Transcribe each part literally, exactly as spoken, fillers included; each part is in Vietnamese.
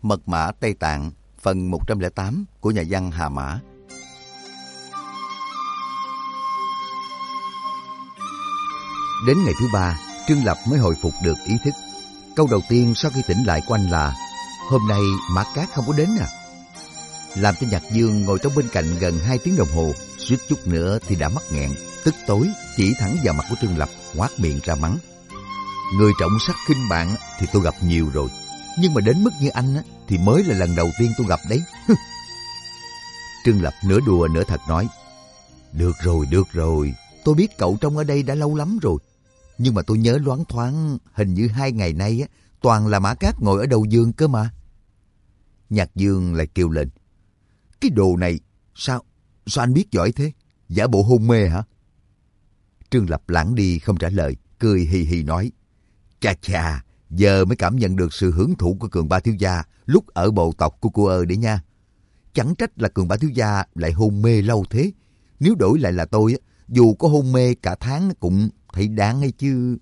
Mật mã Tây Tạng, phần một trăm lẻ tám của nhà văn Hà Mã. Đến ngày thứ ba, Trương Lập mới hồi phục được ý thức. Câu đầu tiên sau khi tỉnh lại của anh là: hôm nay Mã Cát không có đến à? Làm cho Nhạc Dương ngồi trong bên cạnh gần hai tiếng đồng hồ, suýt chút nữa thì đã mắc nghẹn, tức tối chỉ thẳng vào mặt của Trương Lập, ngoác miệng ra mắng: người trọng sắc khinh bạn thì tôi gặp nhiều rồi, nhưng mà đến mức như anh á, thì mới là lần đầu tiên tôi gặp đấy. Trương Lập nửa đùa nửa thật nói: được rồi, được rồi, tôi biết cậu trông ở đây đã lâu lắm rồi, nhưng mà tôi nhớ loáng thoáng hình như hai ngày nay á, toàn là Mã Cát ngồi ở đầu giường cơ mà. Nhạc Dương lại kêu lên: cái đồ này, sao, sao anh biết giỏi thế? Giả bộ hôn mê hả? Trương Lập lảng đi không trả lời, cười hì hì nói: chà chà, giờ mới cảm nhận được sự hưởng thụ của Cường Ba thiếu gia lúc ở bộ tộc của cô ơ đấy nha. Chẳng trách là Cường Ba thiếu gia lại hôn mê lâu thế. Nếu đổi lại là tôi, dù có hôn mê cả tháng cũng thấy đáng hay chứ.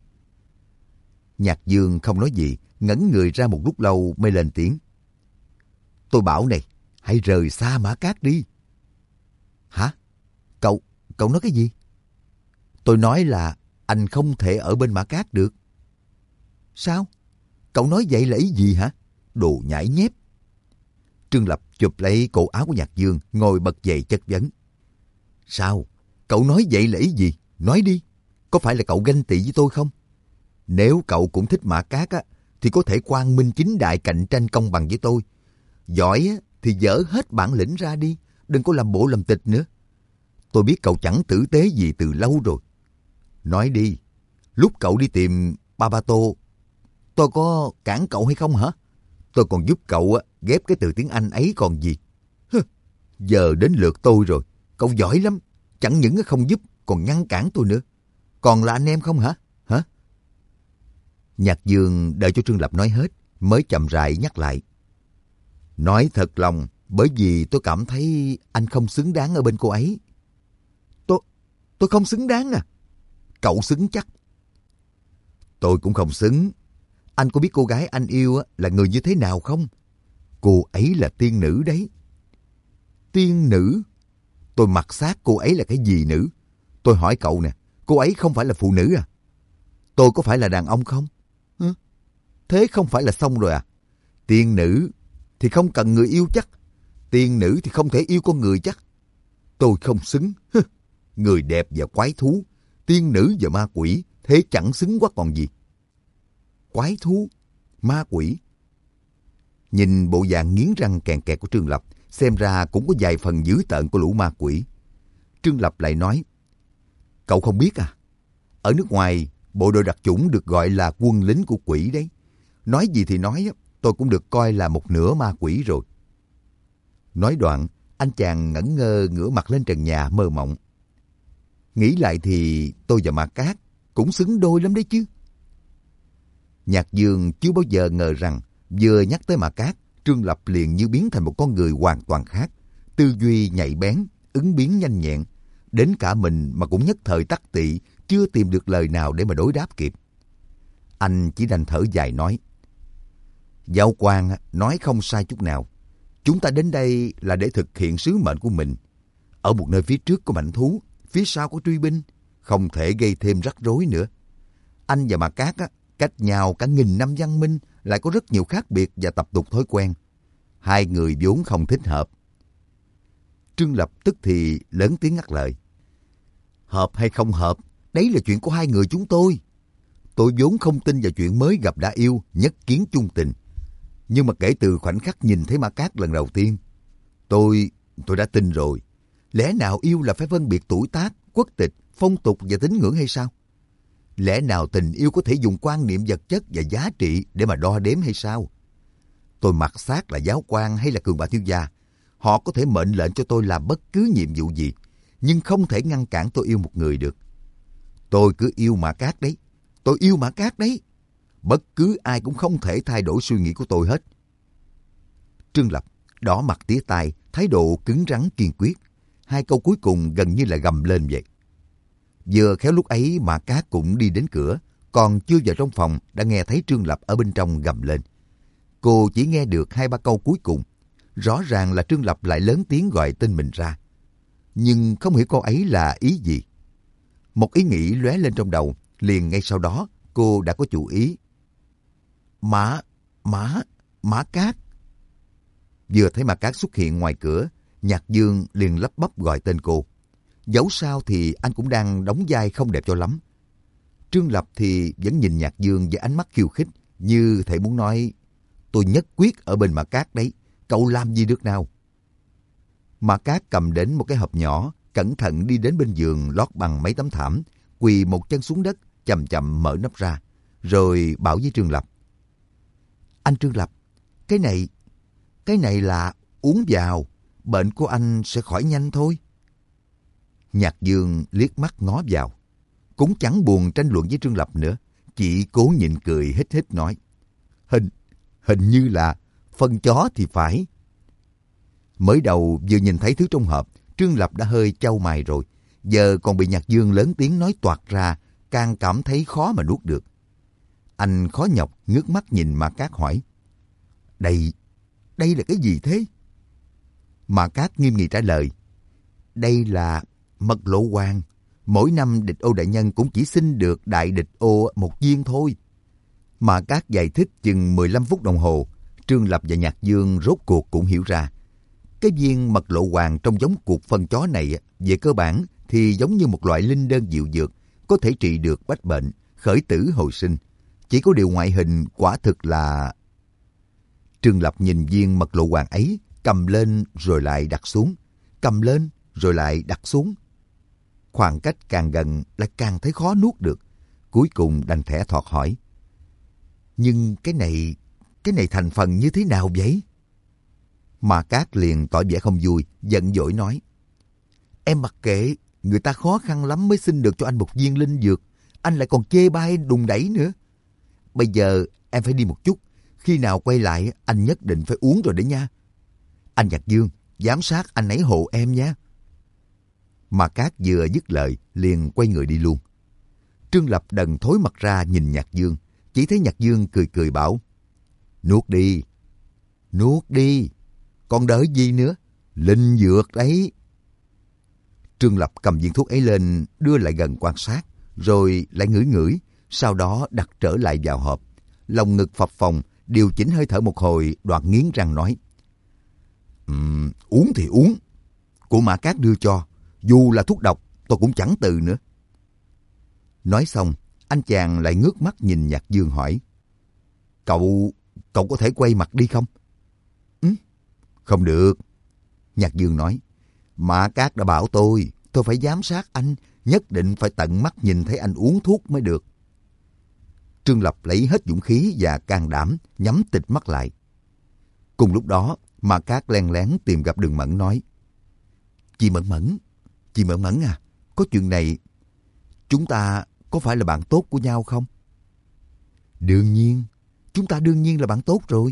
Nhạc Dương không nói gì, ngẩn người ra một lúc lâu mới lên tiếng: tôi bảo này, hãy rời xa Mã Cát đi. Hả? Cậu, cậu nói cái gì? Tôi nói là anh không thể ở bên Mã Cát được. Sao? Cậu nói vậy là ý gì hả? Đồ nhãi nhép. Trương Lập chụp lấy cổ áo của Nhạc Dương, ngồi bật dậy chất vấn: sao? Cậu nói vậy là ý gì? Nói đi. Có phải là cậu ganh tị với tôi không? Nếu cậu cũng thích Mã Cát á, thì có thể quang minh chính đại cạnh tranh công bằng với tôi. Giỏi á, thì dỡ hết bản lĩnh ra đi, đừng có làm bộ làm tịch nữa. Tôi biết cậu chẳng tử tế gì từ lâu rồi. Nói đi, lúc cậu đi tìm Babato, tôi có cản cậu hay không hả? Tôi còn giúp cậu á, ghép cái từ tiếng Anh ấy còn gì. Hừ, giờ đến lượt tôi rồi. Cậu giỏi lắm, chẳng những không giúp còn ngăn cản tôi nữa. Còn là anh em không hả? Hả? Nhạc Dương đợi cho Trương Lập nói hết, mới chậm rãi nhắc lại: nói thật lòng, bởi vì tôi cảm thấy anh không xứng đáng ở bên cô ấy. Tôi, tôi không xứng đáng à? Cậu xứng chắc. Tôi cũng không xứng. Anh có biết cô gái anh yêu là người như thế nào không? Cô ấy là tiên nữ đấy. Tiên nữ? Tôi mặc xác cô ấy là cái gì nữ? Tôi hỏi cậu nè, cô ấy không phải là phụ nữ à? Tôi có phải là đàn ông không? Hả? Thế không phải là xong rồi à? Tiên nữ thì không cần người yêu chắc. Tiên nữ thì không thể yêu con người chắc. Tôi không xứng. Người đẹp và quái thú, tiên nữ và ma quỷ, thế chẳng xứng quá còn gì. Quái thú, ma quỷ. Nhìn bộ dạng nghiến răng kèn kẹt của Trương Lập, xem ra cũng có vài phần dữ tợn của lũ ma quỷ. Trương Lập lại nói: cậu không biết à? Ở nước ngoài, bộ đội đặc chủng được gọi là quân lính của quỷ đấy. Nói gì thì nói, tôi cũng được coi là một nửa ma quỷ rồi. Nói đoạn, anh chàng ngẩn ngơ ngửa mặt lên trần nhà mơ mộng. Nghĩ lại thì tôi và Mã Cát cũng xứng đôi lắm đấy chứ. Nhạc Dương chưa bao giờ ngờ rằng vừa nhắc tới Mã Cát, Trương Lập liền như biến thành một con người hoàn toàn khác. Tư duy nhạy bén, ứng biến nhanh nhẹn. Đến cả mình mà cũng nhất thời tắc tị, chưa tìm được lời nào để mà đối đáp kịp. Anh chỉ đành thở dài nói: Giáo quan nói không sai chút nào. Chúng ta đến đây là để thực hiện sứ mệnh của mình. Ở một nơi phía trước có mãnh thú, phía sau có truy binh, không thể gây thêm rắc rối nữa. Anh và Mã Cát á, cách nhau cả nghìn năm văn minh, lại có rất nhiều khác biệt và tập tục thói quen. Hai người vốn không thích hợp. Trương Lập tức thì lớn tiếng ngắt lời: hợp hay không hợp, đấy là chuyện của hai người chúng tôi. Tôi vốn không tin vào chuyện mới gặp đã yêu, nhất kiến chung tình. Nhưng mà kể từ khoảnh khắc nhìn thấy Mã Cát lần đầu tiên, tôi, tôi đã tin rồi. Lẽ nào yêu là phải phân biệt tuổi tác, quốc tịch, phong tục và tín ngưỡng hay sao? Lẽ nào tình yêu có thể dùng quan niệm vật chất và giá trị để mà đo đếm hay sao? Tôi mặc xác là giáo quan hay là Cường Ba thiếu gia, họ có thể mệnh lệnh cho tôi làm bất cứ nhiệm vụ gì, nhưng không thể ngăn cản tôi yêu một người được. Tôi cứ yêu Mã Cát đấy. Tôi yêu Mã Cát đấy. Bất cứ ai cũng không thể thay đổi suy nghĩ của tôi hết. Trương Lập đỏ mặt tía tai, thái độ cứng rắn kiên quyết. Hai câu cuối cùng gần như là gầm lên vậy. Vừa khéo lúc ấy Mã Cát cũng đi đến cửa, còn chưa vào trong phòng đã nghe thấy Trương Lập ở bên trong gầm lên: Cô chỉ nghe được hai ba câu cuối cùng. Rõ ràng là Trương Lập lại lớn tiếng gọi tên mình ra. Nhưng không hiểu câu ấy là ý gì. Một ý nghĩ lóe lên trong đầu, liền ngay sau đó cô đã có chủ ý. Mã, Mã, Mã Cát. Vừa thấy Mã Cát xuất hiện ngoài cửa, Nhạc Dương liền lắp bắp gọi tên cô. Dẫu sao thì anh cũng đang đóng vai không đẹp cho lắm. Trương Lập thì vẫn nhìn Nhạc Dương với ánh mắt khiêu khích, như thể muốn nói, tôi nhất quyết ở bên Mã Cát đấy, cậu làm gì được nào. Mã Cát cầm đến một cái hộp nhỏ, cẩn thận đi đến bên giường lót bằng mấy tấm thảm, quỳ một chân xuống đất, chậm chậm mở nắp ra, rồi bảo với Trương Lập. Anh Trương Lập, cái này, cái này là uống vào, bệnh của anh sẽ khỏi nhanh thôi. Nhạc Dương liếc mắt ngó vào, cũng chẳng buồn tranh luận với Trương Lập nữa, chỉ cố nhịn cười hít hít nói. Hình, hình như là phân chó thì phải. Mới đầu vừa nhìn thấy thứ trong hộp, Trương Lập đã hơi chau mày rồi, giờ còn bị Nhạc Dương lớn tiếng nói toạc ra, càng cảm thấy khó mà nuốt được. Anh khó nhọc ngước mắt nhìn Mã Cát hỏi. Đây, đây là cái gì thế? Mã Cát nghiêm nghị trả lời. Đây là mật lộ hoàng. Mỗi năm địch ô đại nhân cũng chỉ xin được đại địch ô một viên thôi. Mã Cát giải thích chừng mười lăm phút đồng hồ, Trương Lập và Nhạc Dương rốt cuộc cũng hiểu ra. Cái viên mật lộ hoàng trong giống cuộc phân chó này, về cơ bản thì giống như một loại linh đơn diệu dược, có thể trị được bách bệnh, khởi tử hồi sinh. Chỉ có điều ngoại hình quả thực là... Trương Lập nhìn viên mật lộ hoàng ấy, cầm lên rồi lại đặt xuống, cầm lên rồi lại đặt xuống. Khoảng cách càng gần lại càng thấy khó nuốt được. Cuối cùng đành thẻ thọt hỏi. Nhưng cái này, cái này thành phần như thế nào vậy? Mã Cát liền tỏ vẻ không vui, giận dỗi nói. Em mặc kệ, người ta khó khăn lắm mới xin được cho anh một viên linh dược. Anh lại còn chê bai đùng đẩy nữa. Bây giờ em phải đi một chút. Khi nào quay lại anh nhất định phải uống rồi đấy nha. Anh Nhạc Dương, giám sát anh ấy hộ em nhé. Mã Cát vừa dứt lời, liền quay người đi luôn. Trương Lập đần thối mặt ra nhìn Nhạc Dương. Chỉ thấy Nhạc Dương cười cười bảo. Nuốt đi, nuốt đi. Còn đợi gì nữa? Linh dược đấy. Trương Lập cầm viên thuốc ấy lên, đưa lại gần quan sát, rồi lại ngửi ngửi, sau đó đặt trở lại vào hộp. Lòng ngực phập phồng, điều chỉnh hơi thở một hồi, đoạn nghiến răng nói. Um, uống thì uống. Của Mã Cát đưa cho, dù là thuốc độc, tôi cũng chẳng từ nữa. Nói xong, anh chàng lại ngước mắt nhìn Nhạc Dương hỏi. Cậu, cậu có thể quay mặt đi không? Ừ, không được. Nhạc Dương nói. Mã Cát đã bảo tôi, tôi phải giám sát anh, nhất định phải tận mắt nhìn thấy anh uống thuốc mới được. Trương Lập lấy hết dũng khí và can đảm, nhắm tịt mắt lại. Cùng lúc đó, Mã Cát len lén tìm gặp Đường Mẫn nói. Chị Mẫn Mẫn, chị Mẫn Mẫn à, có chuyện này, chúng ta có phải là bạn tốt của nhau không? Đương nhiên, chúng ta đương nhiên là bạn tốt rồi.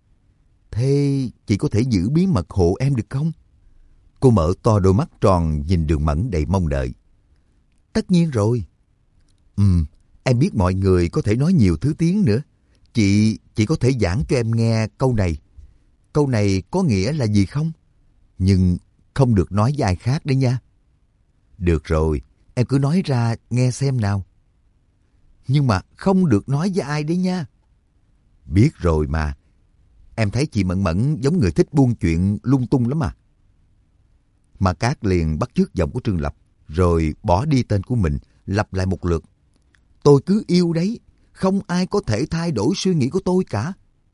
Thế chị có thể giữ bí mật hộ em được không? Cô mở to đôi mắt tròn nhìn Đường Mẫn đầy mong đợi. Tất nhiên rồi. Ừm, em biết mọi người có thể nói nhiều thứ tiếng nữa. Chị, chị có thể giảng cho em nghe câu này. Câu này có nghĩa là gì không? Nhưng không được nói với ai khác đấy nha. Được rồi, em cứ nói ra nghe xem nào. Nhưng mà không được nói với ai đấy nha. Biết rồi mà. Em thấy chị Mẫn Mẫn giống người thích buôn chuyện lung tung lắm à. Mã Cát liền bắt chước giọng của Trương Lập, rồi bỏ đi tên của mình, lặp lại một lượt. Tôi cứ yêu đấy, không ai có thể thay đổi suy nghĩ của tôi cả.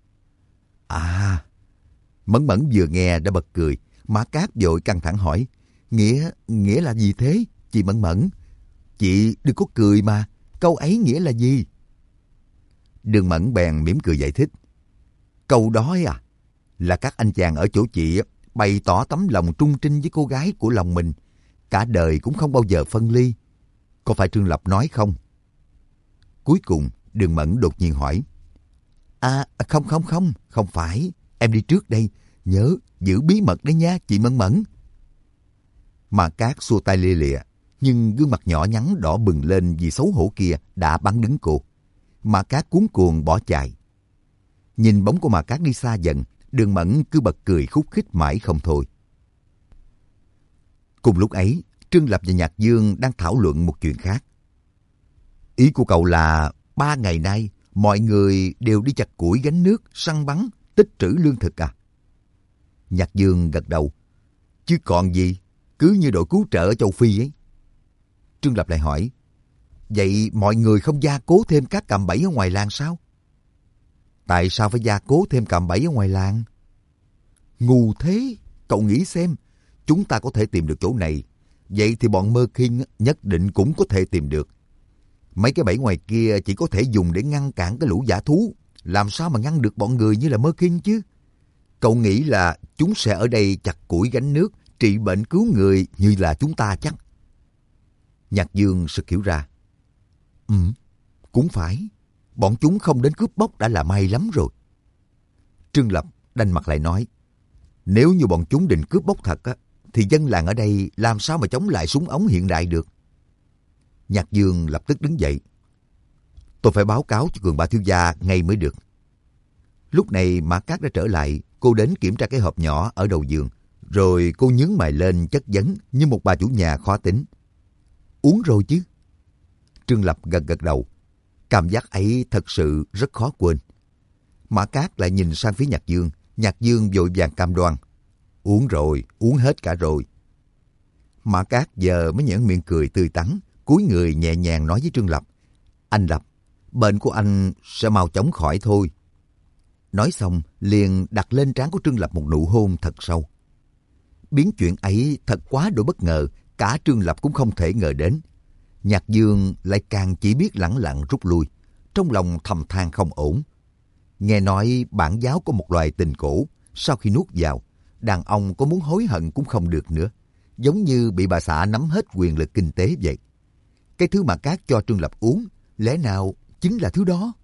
À, Mẫn Mẫn vừa nghe đã bật cười. Mã Cát vội căng thẳng hỏi. Nghĩa, nghĩa là gì thế, chị Mẫn Mẫn? Chị đừng có cười mà, câu ấy nghĩa là gì? Đường Mẫn bèn mỉm cười giải thích. Câu đó à, là các anh chàng ở chỗ chị bày tỏ tấm lòng trung trinh với cô gái của lòng mình, cả đời cũng không bao giờ phân ly. Có phải Trương Lập nói không? Cuối cùng, Đường Mẫn đột nhiên hỏi. À, không không không, không phải. Em đi trước đây, nhớ giữ bí mật đấy nha, chị Mẫn Mẫn. Mã Cát xua tay lia lịa, nhưng gương mặt nhỏ nhắn đỏ bừng lên vì xấu hổ kia đã bắn đứng cô. Mã Cát cuống cuồng bỏ chạy. Nhìn bóng của Mã Cát đi xa dần, Đường Mẫn cứ bật cười khúc khích mãi không thôi. Cùng lúc ấy, Trương Lập và Nhạc Dương đang thảo luận một chuyện khác. Ý của cậu là ba ngày nay mọi người đều đi chặt củi gánh nước, săn bắn, tích trữ lương thực à? Nhạc Dương gật đầu. Chứ còn gì, cứ như đội cứu trợ ở châu Phi ấy. Trương Lập lại hỏi, vậy mọi người không gia cố thêm các cạm bẫy ở ngoài làng sao? Tại sao phải gia cố thêm cạm bẫy ở ngoài làng? Ngu thế, cậu nghĩ xem, chúng ta có thể tìm được chỗ này, vậy thì bọn Mơ Kinh nhất định cũng có thể tìm được. Mấy cái bẫy ngoài kia chỉ có thể dùng để ngăn cản cái lũ dã thú, làm sao mà ngăn được bọn người như là Mơ Kinh chứ? Cậu nghĩ là chúng sẽ ở đây chặt củi gánh nước, trị bệnh cứu người như là chúng ta chắc? Nhạc Dương sực hiểu ra. Ừ, cũng phải. Bọn chúng không đến cướp bóc đã là may lắm rồi. Trương Lập đanh mặt lại nói, nếu như bọn chúng định cướp bóc thật á, thì dân làng ở đây làm sao mà chống lại súng ống hiện đại được? Nhạc Dương lập tức đứng dậy. Tôi phải báo cáo cho Cường Ba thiếu gia ngay mới được. Lúc này Mã Cát đã trở lại, cô đến kiểm tra cái hộp nhỏ ở đầu giường, rồi cô nhướng mày lên chất vấn như một bà chủ nhà khó tính. Uống rồi chứ? Trương Lập gật gật đầu. Cảm giác ấy thật sự rất khó quên. Mã Cát lại nhìn sang phía Nhạc Dương. Nhạc Dương vội vàng cam đoan. Uống rồi, uống hết cả rồi. Mã Cát giờ mới nhếch miệng cười tươi tắn, cúi người nhẹ nhàng nói với Trương Lập. Anh Lập, bệnh của anh sẽ mau chóng khỏi thôi. Nói xong, liền đặt lên trán của Trương Lập một nụ hôn thật sâu. Biến chuyện ấy thật quá đổi bất ngờ, cả Trương Lập cũng không thể ngờ đến. Nhạc Dương lại càng chỉ biết lẳng lặng rút lui, trong lòng thầm than không ổn. Nghe nói bản giáo có một loài tình cổ, sau khi nuốt vào, đàn ông có muốn hối hận cũng không được nữa, giống như bị bà xã nắm hết quyền lực kinh tế vậy. Cái thứ mà Cát cho Trương Lập uống, lẽ nào chính là thứ đó?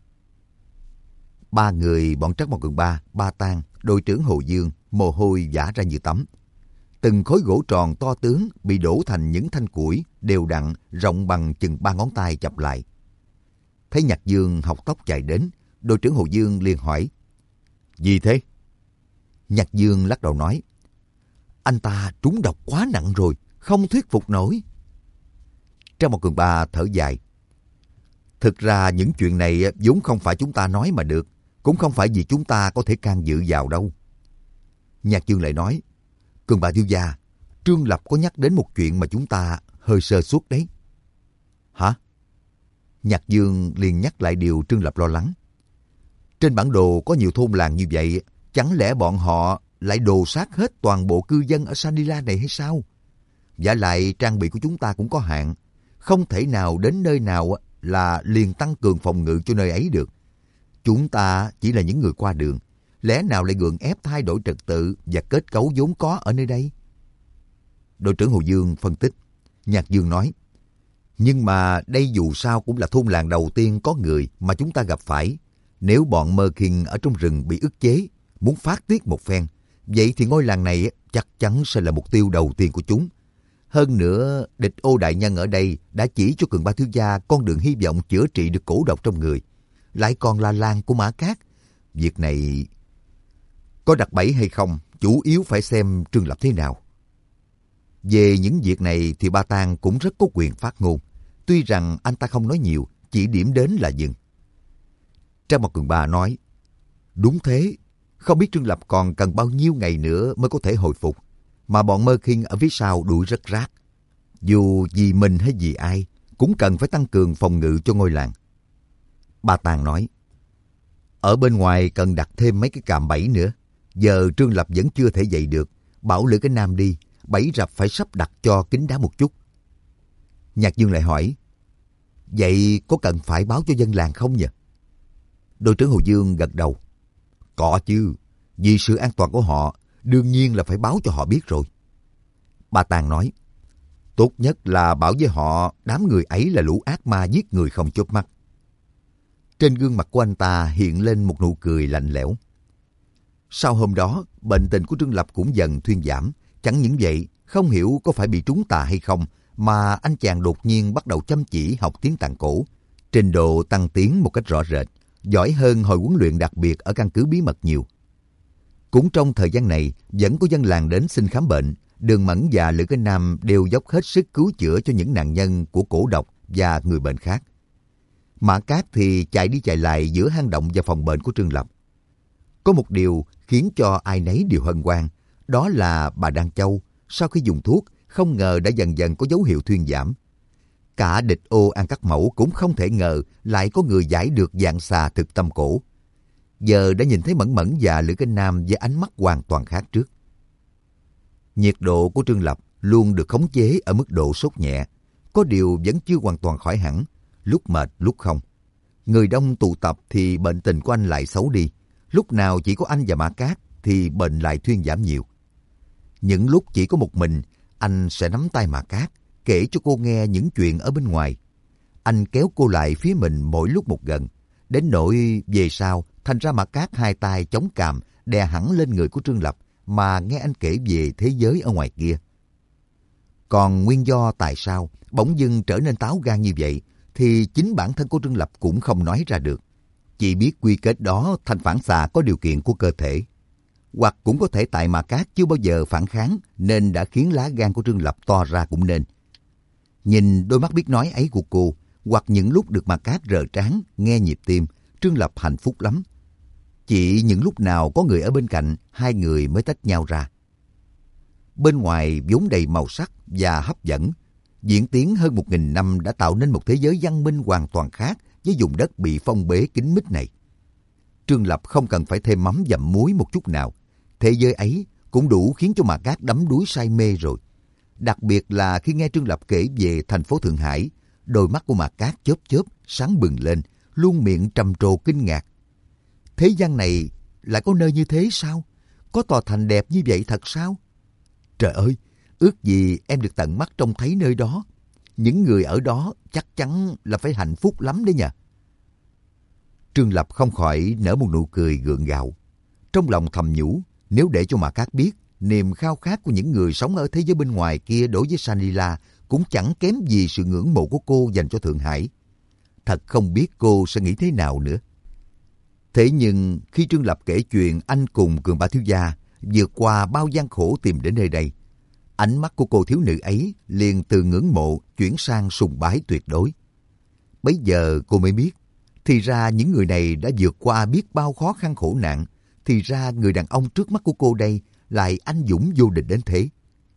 Ba người bọn Trắc Mộc Cường Ba, Ba Tang, đội trưởng Hồ Dương, mồ hôi vã ra như tắm. Từng khối gỗ tròn to tướng bị đổ thành những thanh củi đều đặn rộng bằng chừng ba ngón tay chập lại. Thấy Nhạc Dương học tóc chạy đến, đội trưởng Hồ Dương liền hỏi, gì thế? Nhạc Dương lắc đầu nói, anh ta trúng độc quá nặng rồi, không thuyết phục nổi. Trắc Mộc Cường Ba thở dài, thực ra những chuyện này vốn không phải chúng ta nói mà được, cũng không phải vì chúng ta có thể can dự vào đâu. Nhạc Dương lại nói, Cường Ba thiếu gia, Trương Lập có nhắc đến một chuyện mà chúng ta hơi sơ suất đấy. Hả? Nhạc Dương liền nhắc lại điều Trương Lập lo lắng. Trên bản đồ có nhiều thôn làng như vậy, chẳng lẽ bọn họ lại đồ sát hết toàn bộ cư dân ở Sanila này hay sao? Vả lại trang bị của chúng ta cũng có hạn, không thể nào đến nơi nào là liền tăng cường phòng ngự cho nơi ấy được. Chúng ta chỉ là những người qua đường, lẽ nào lại gượng ép thay đổi trật tự và kết cấu vốn có ở nơi đây? Đội trưởng Hồ Dương phân tích. Nhạc Dương nói, nhưng mà đây dù sao cũng là thôn làng đầu tiên có người mà chúng ta gặp phải. Nếu bọn Mơ Kinh ở trong rừng bị ức chế, muốn phát tiết một phen, vậy thì ngôi làng này chắc chắn sẽ là mục tiêu đầu tiên của chúng. Hơn nữa, địch Ô đại nhân ở đây đã chỉ cho Cường Ba thiếu gia con đường hy vọng chữa trị được cổ độc trong người. Lại còn là làng của Mã Cát. Việc này có đặt bẫy hay không, chủ yếu phải xem Trương Lập thế nào. Về những việc này thì Ba Tang cũng rất có quyền phát ngôn. Tuy rằng anh ta không nói nhiều, chỉ điểm đến là dừng. Trắc Mộc Cường Ba nói, đúng thế, không biết Trương Lập còn cần bao nhiêu ngày nữa mới có thể hồi phục, mà bọn Mơ Kinh ở phía sau đuổi rất rát. Dù vì mình hay vì ai, cũng cần phải tăng cường phòng ngự cho ngôi làng. Ba Tang nói, ở bên ngoài cần đặt thêm mấy cái cạm bẫy nữa. Giờ Trương Lập vẫn chưa thể dậy được, bảo Lữ Cái Nam đi, bẫy rập phải sắp đặt cho kín đáo một chút. Nhạc Dương lại hỏi, vậy có cần phải báo cho dân làng không nhỉ? Đội trưởng Hồ Dương gật đầu, có chứ, vì sự an toàn của họ, đương nhiên là phải báo cho họ biết rồi. Ba Tang nói, tốt nhất là bảo với họ đám người ấy là lũ ác ma giết người không chớp mắt. Trên gương mặt của anh ta hiện lên một nụ cười lạnh lẽo. Sau hôm đó, bệnh tình của Trương Lập cũng dần thuyên giảm. Chẳng những vậy, không hiểu có phải bị trúng tà hay không, mà anh chàng đột nhiên bắt đầu chăm chỉ học tiếng Tạng cổ. Trình độ tăng tiến một cách rõ rệt, giỏi hơn hồi huấn luyện đặc biệt ở căn cứ bí mật nhiều. Cũng trong thời gian này, vẫn có dân làng đến xin khám bệnh. Đường Mẫn và Lữ Cái Nam đều dốc hết sức cứu chữa cho những nạn nhân của cổ độc và người bệnh khác. Mã Cát thì chạy đi chạy lại giữa hang động và phòng bệnh của Trương Lập. Có một điều khiến cho ai nấy đều hân hoan, đó là bà Đan Châu, sau khi dùng thuốc, không ngờ đã dần dần có dấu hiệu thuyên giảm. Cả Địch Ô An Cắt Mẫu cũng không thể ngờ lại có người giải được dạng xà thực tâm cổ. Giờ đã nhìn thấy Mẫn Mẫn và Lữ Cái Nam với ánh mắt hoàn toàn khác trước. Nhiệt độ của Trương Lập luôn được khống chế ở mức độ sốt nhẹ, có điều vẫn chưa hoàn toàn khỏi hẳn, lúc mệt lúc không. Người đông tụ tập thì bệnh tình của anh lại xấu đi, lúc nào chỉ có anh và Mã Cát thì bệnh lại thuyên giảm nhiều. Những lúc chỉ có một mình, anh sẽ nắm tay Mã Cát, kể cho cô nghe những chuyện ở bên ngoài. Anh kéo cô lại phía mình mỗi lúc một gần, đến nỗi về sau thành ra Mã Cát hai tay chống cằm đè hẳn lên người của Trương Lập mà nghe anh kể về thế giới ở ngoài kia. Còn nguyên do tại sao bỗng dưng trở nên táo gan như vậy thì chính bản thân của Trương Lập cũng không nói ra được. Chỉ biết quy kết đó thành phản xạ có điều kiện của cơ thể. Hoặc cũng có thể tại Mã Cát chưa bao giờ phản kháng nên đã khiến lá gan của Trương Lập to ra cũng nên. Nhìn đôi mắt biết nói ấy của cô, hoặc những lúc được Mã Cát rờ trán, nghe nhịp tim, Trương Lập hạnh phúc lắm. Chỉ những lúc nào có người ở bên cạnh, hai người mới tách nhau ra. Bên ngoài vốn đầy màu sắc và hấp dẫn, diễn tiến hơn một nghìn năm đã tạo nên một thế giới văn minh hoàn toàn khác với vùng đất bị phong bế kín mít này. Trương Lập không cần phải thêm mắm dặm muối một chút nào. Thế giới ấy cũng đủ khiến cho Mã Cát đắm đuối say mê rồi. Đặc biệt là khi nghe Trương Lập kể về thành phố Thượng Hải, đôi mắt của Mã Cát chớp chớp, sáng bừng lên, luôn miệng trầm trồ kinh ngạc. Thế gian này lại có nơi như thế sao? Có tòa thành đẹp như vậy thật sao? Trời ơi, ước gì em được tận mắt trông thấy nơi đó. Những người ở đó chắc chắn là phải hạnh phúc lắm đấy nhỉ. Trương Lập không khỏi nở một nụ cười gượng gạo. Trong lòng thầm nhủ, nếu để cho Mã Cát biết, niềm khao khát của những người sống ở thế giới bên ngoài kia đối với Sanila cũng chẳng kém gì sự ngưỡng mộ của cô dành cho Thượng Hải. Thật không biết cô sẽ nghĩ thế nào nữa. Thế nhưng khi Trương Lập kể chuyện anh cùng Cường Ba thiếu gia vượt qua bao gian khổ tìm đến nơi đây, ánh mắt của cô thiếu nữ ấy liền từ ngưỡng mộ chuyển sang sùng bái tuyệt đối. Bấy giờ cô mới biết, thì ra những người này đã vượt qua biết bao khó khăn khổ nạn, thì ra người đàn ông trước mắt của cô đây lại anh dũng vô địch đến thế.